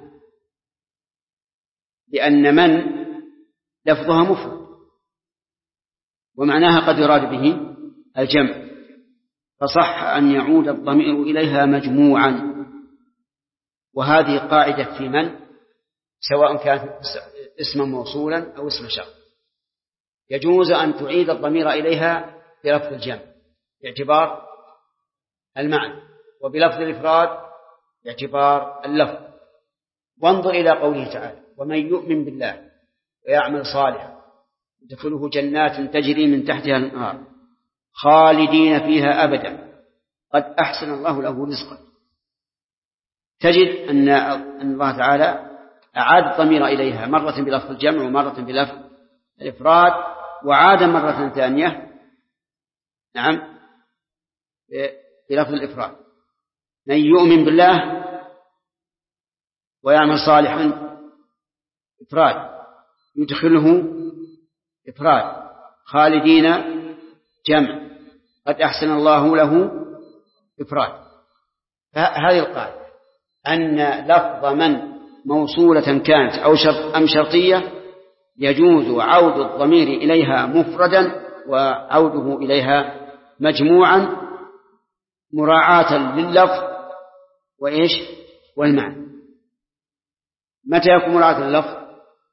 لأن من لفظها مفرد ومعناها قد يراد به الجمع، فصح أن يعود الضمير إليها مجموعا. وهذه قاعدة في من سواء كان اسما موصولا أو اسم شرط، يجوز أن تعيد الضمير إليها بلفظ الجمع باعتبار المعنى، وبلفظ الإفراد باعتبار اللفظ. وانظر إلى قوله تعالى ومن يؤمن بالله ويعمل صالحا يدخله جنات تجري من تحتها الأنهار خالدين فيها أبدا قد أحسن الله له رزقا. تجد أن الله تعالى أعاد الضمير إليها مرة بلفظ الجمع ومرة بلفظ الإفراد، وعاد مرة ثانية نعم بلفظ الإفراد. من يؤمن بالله ويعمل صالحا إفراد، يدخله إفراد، خالدين جمع، قد أحسن الله له إفراد. هذه القاعدة أن لفظ من موصولة كانت أم شرطية يجوز عود الضمير إليها مفردا وعوده إليها مجموعا مراعاة لللفظ وإيش والمعنى. متى يكون مراعاة لللفظ؟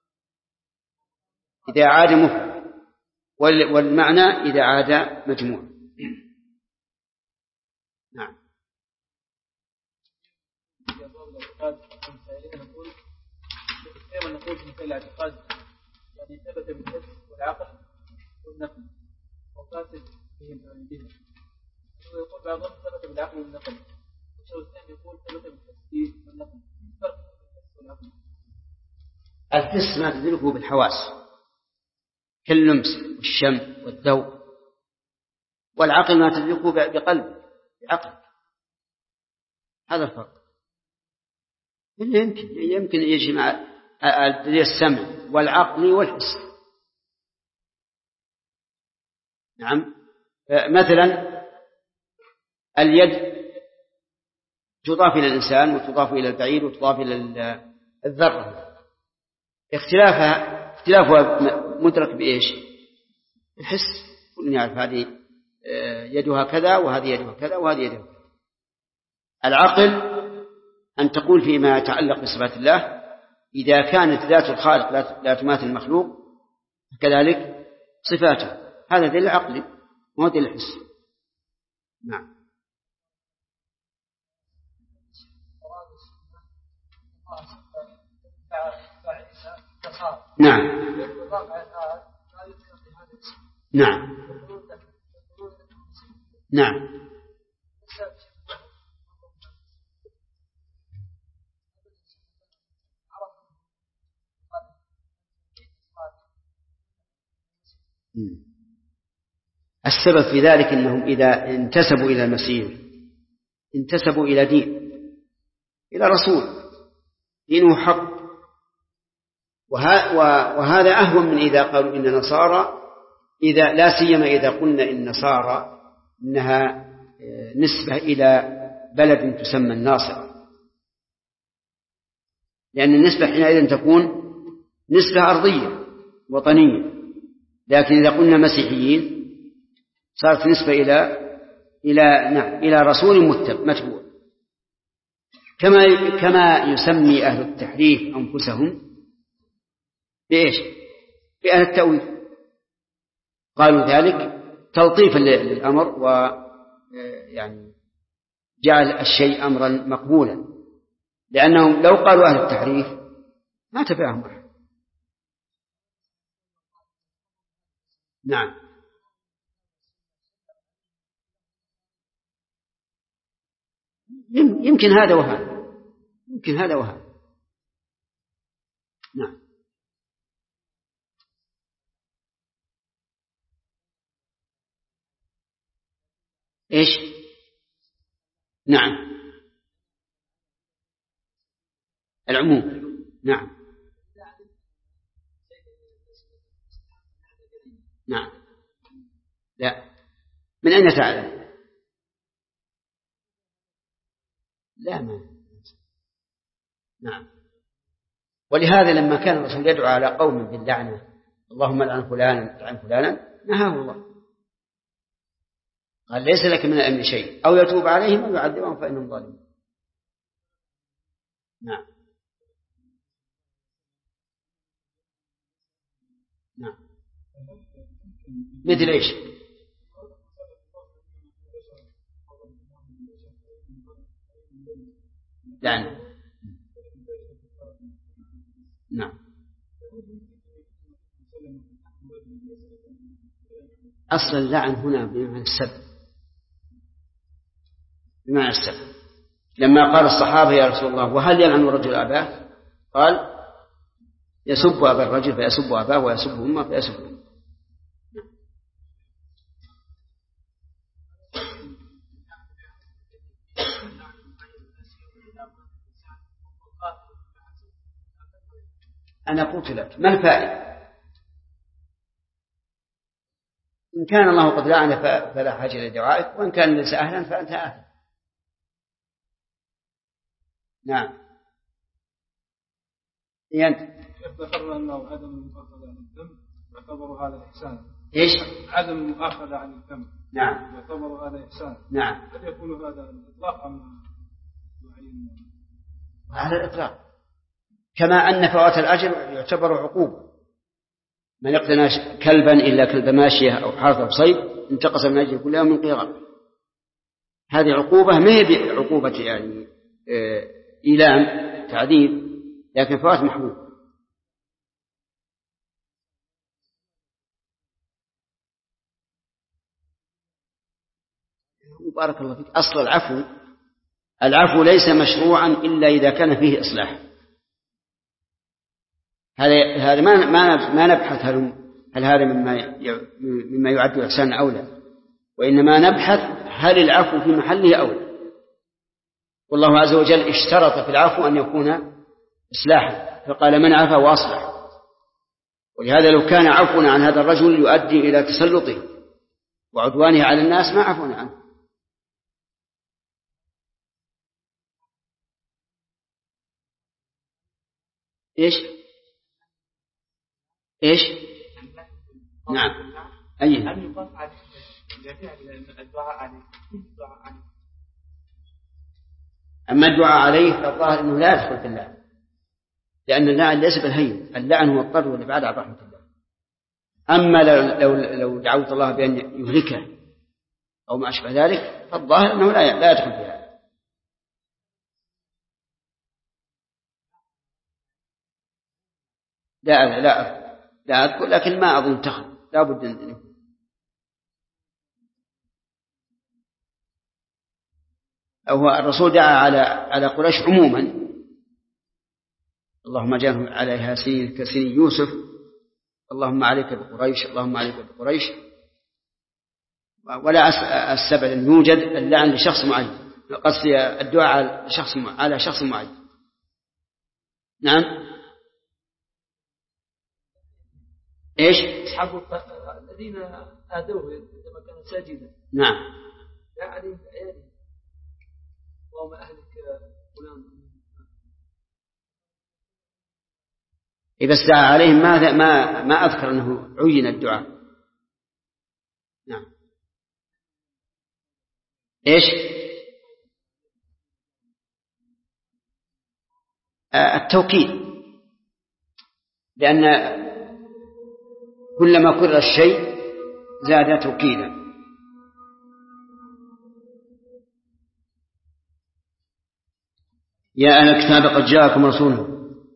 إذا عاد مفرد، والمعنى إذا عاد مجموع. نعم. نقول في مثل الاعتقاد يعني ثبت بالحس والعقل والنقل وفاسد بهم. ويقول بعضهم ثبت بالعقل والنقل، والشيخ الإسلام يقول ثبت بالحس والنقل. فرق بين الحس والعقل. الحس ما تدركه بالحواس كاللمس والشم والذوق، والعقل ما تدركه بعقل. هذا الفرق. يمكن يجمع السمع والعقل والحس. نعم. مثلا اليد تضاف إلى الإنسان وتضاف إلى البعير وتضاف إلى الذرة، اختلافها مدرك بإيش؟ الحس. كل يعرف هذه يدها كذا وهذه يدها كذا وهذه يدها كذا. العقل أن تقول فيما يتعلق بصفات الله إذا كانت ذات الخالق لا تماثل المخلوق كذلك صفاته، هذا دليل عقلي وهو دليل حسي. نعم. نعم. نعم. نعم. السبب في ذلك أنهم إذا انتسبوا إلى المسيح انتسبوا إلى دين، إلى رسول دينه حق، وهذا أهون من إذا قالوا إن نصارى، إذا لا سيما إذا قلنا إن نصارى إنها نسبة إلى بلد تسمى الناصرة، لأن النسبة حينئذ تكون نسبة أرضية وطنية. لكن إذا قلنا مسيحيين صارت نسبة إلى رسول متبوع، كما يسمي أهل التحريف أنفسهم بإيش؟ بأهل التأويل. قالوا ذلك تلطيفا للأمر ويعني جعل الشيء أمرا مقبولا، لأنهم لو قالوا أهل التحريف ما تبعهم أحد. نعم. يمكن هذا وهذا. نعم. إيش؟ نعم. العموم. نعم. نعم. لا، من أين تعلم؟ لا، ما. نعم. ولهذا لما كان الرسول يدعو على قوم باللعنة، اللهم لعن فلانا لعن فلانا، نهاه الله، قال ليس لك من الأمر شيء، أو يتوب عليهم أو يعذبهم فإنهم ظالمون. نعم. نعم. مثل إيش؟ لعنة. نعم. أصل اللعن هنا بمعنى السب، بمعنى السب. لما قال الصحابة يا رسول الله وهل يلعن الرجل أباه؟ قال يسب أبا الرجل فيسب أباه ويسب أمه فيسب أمه. أنا قلت لك ما الفائدة؟ إن كان الله قد لعن فلا حاجة لدعائك، وإن كان ليس أهلا فأنت آثم. نعم. ذكرنا أنه عدم المؤاخذة عن الذنب يعتبر هذا إحسان. إيش؟ عدم المؤاخذة عن الذنب. نعم. يعتبر هذا إحسان. نعم. قد يكون هذا الإطلاق أم على الإطلاق، كما أن فوات الأجر يعتبر عقوبة. من اقتنى كلبا إلا كلب ماشية أو حرث أو صيد انتقص من أجل كل يوم من قيراط. هذه عقوبة ما هي عقوبة يعني إيلام تعذيب، لكن فوات محبوب. بارك الله فيك. أصل العفو ليس مشروعا إلا إذا كان فيه إصلاح. هذا ما نبحث هل هذا مما يعد إحسانا أو لا، وإنما نبحث هل العفو في محله أو لا. والله عز وجل اشترط في العفو أن يكون إصلاحا، فقال من عفا وأصلح. ولهذا لو كان عفونا عن هذا الرجل يؤدي إلى تسلطه وعدوانه على الناس ما عفونا عنه. إيش نعم أي أما الدعاء عليه فالظاهر أنه لا يدخل في اللعن، لأن اللعن ليس بالهين، اللعن هو الطرد والإبعاد عن رحمة الله. أما لو دعوت الله بأن يهلكه أو ما أشبه ذلك فالظاهر أنه لا يدخل فيها. لا أذكر، لكن ما أظن تخل، لا بد أن يكون. أو الرسول دعا على قريش عموما، اللهم اجعلهم عليها سنين كسنين يوسف، اللهم عليك بقريش، اللهم عليك بقريش. ولا السبب أن يوجد اللعن لشخص معين، قصدي الدعاء على شخص معين. نعم إيش أصحاب الذين آذوه عندما كان ساجدا. نعم لا عليهم بأيادي اللهم أهلك فلان. إذا استدعى عليهم ما أذكر أنه عين الدعاء. نعم إيش التوكيد، لأن كلما كرر الشيء زاد توكيدا. يا أهل الكتاب قد جاءكم رسول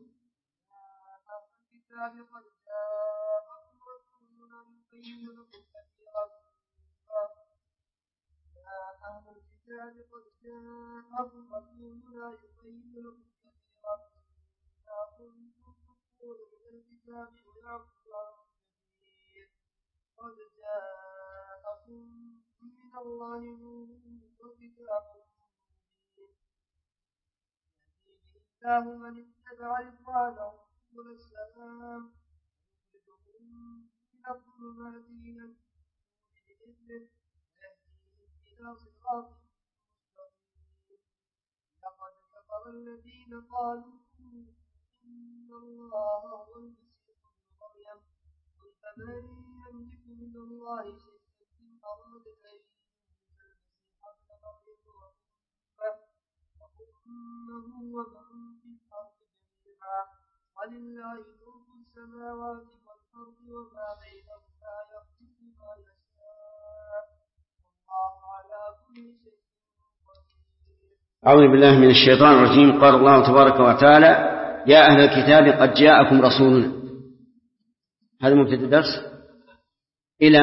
قد جاءكم من الله نور وكتاب الله من اتبع رضوانه سبل السلام يخرجهم من الظلمات إلى النور بإذنه ويهديهم إلى صراط مستقيم. لقد كفر الذين قالوا إن الله هو المسيح ابن مريم قل فمن يملك من الله شيئا إن أراد أن ينزل المسيح ابن مريم وأمه ومن في الأرض جميعا ولله ملك السماوات والأرض وما بينهما يخلق ما يشاء والله على كل شيء قدير. أعوذ بالله من الشيطان الرجيم. قال الله تبارك وتعالى يا أهل الكتاب قد جاءكم رسولنا. هذا مبتدأ الدرس إلى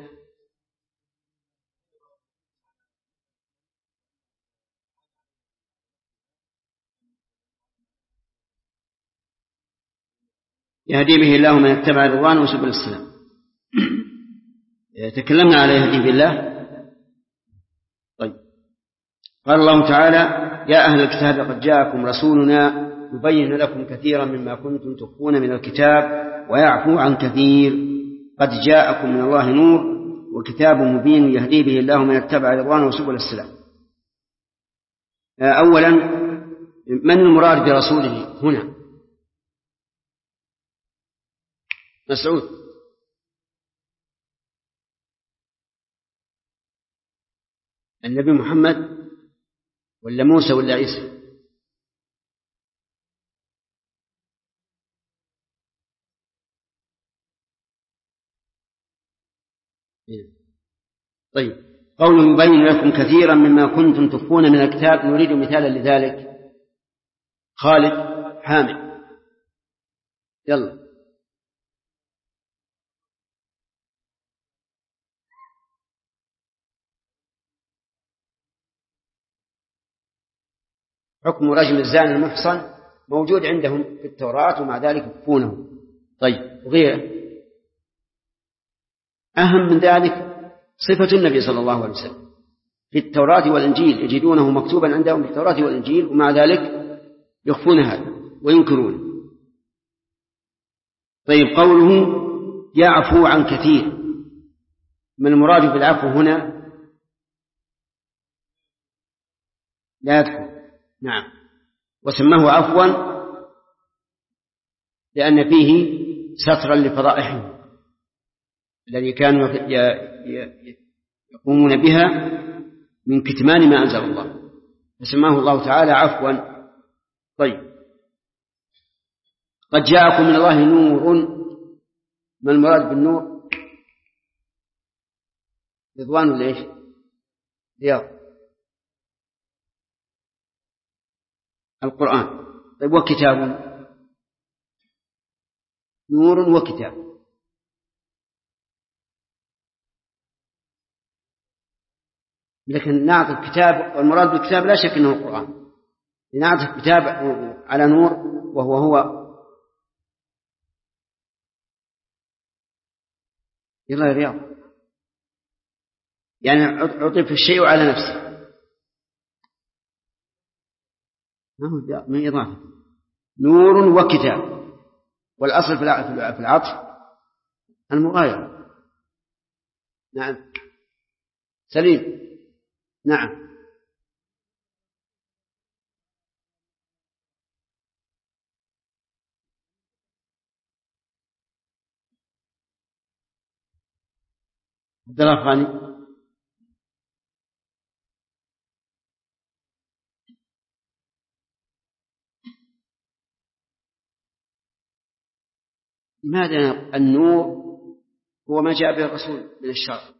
يهدي به الله من اتبع رضوانه وسبل السلام. تكلمنا على يهدي بالله. طيب قال الله تعالى يا أهل الكتاب قد جاءكم رسولنا يبين لكم كثيرا مما كنتم تخفون من الكتاب ويعفو عن كثير. قد جاءكم من الله نور وكتاب مبين يهدي به الله من اتبع رضوانه وسبل السلام. أولا من المراد برسوله هنا؟ مسعود. النبي محمد ولا موسى ولا عيسى؟ طيب قوله يبين لكم كثيرا مما كنتم تخفون من الكتاب، نريد مثالا لذلك. خالد حامد يلا. حكم رجم الزاني المحصن موجود عندهم في التوراة ومع ذلك يخفونه. طيب، وغيره أهم من ذلك صفة النبي صلى الله عليه وسلم في التوراة والإنجيل، يجدونه مكتوبا عندهم في التوراة والإنجيل ومع ذلك يخفون هذا وينكرونه. طيب، قوله يعفو عن كثير، من المراد بالعفو هنا؟ لا يدخل. نعم، وسماه عفوا لأن فيه سترا لفضائحهم الذي كانوا يقومون بها من كتمان ما أنزل الله، فسماه الله تعالى عفوا. طيب، قد جاءكم من الله نور، ما المراد بالنور؟ رضوان ليش؟ رياض القرآن. طيب، وكتاب؟ نور وكتاب. لكن نعطي الكتاب، والمراد بالكتاب لا شك أنه القرآن، نعطي الكتاب على نور وهو يلا يا رياض، يعني عطف الشيء على نفسه، ما هو من إضافة. نور وكتاب، والأصل في العطف المغايرة. نعم سليم. نعم، عبد الله الأفغاني. لماذا النور هو ما جاء به الرسول من الشرع؟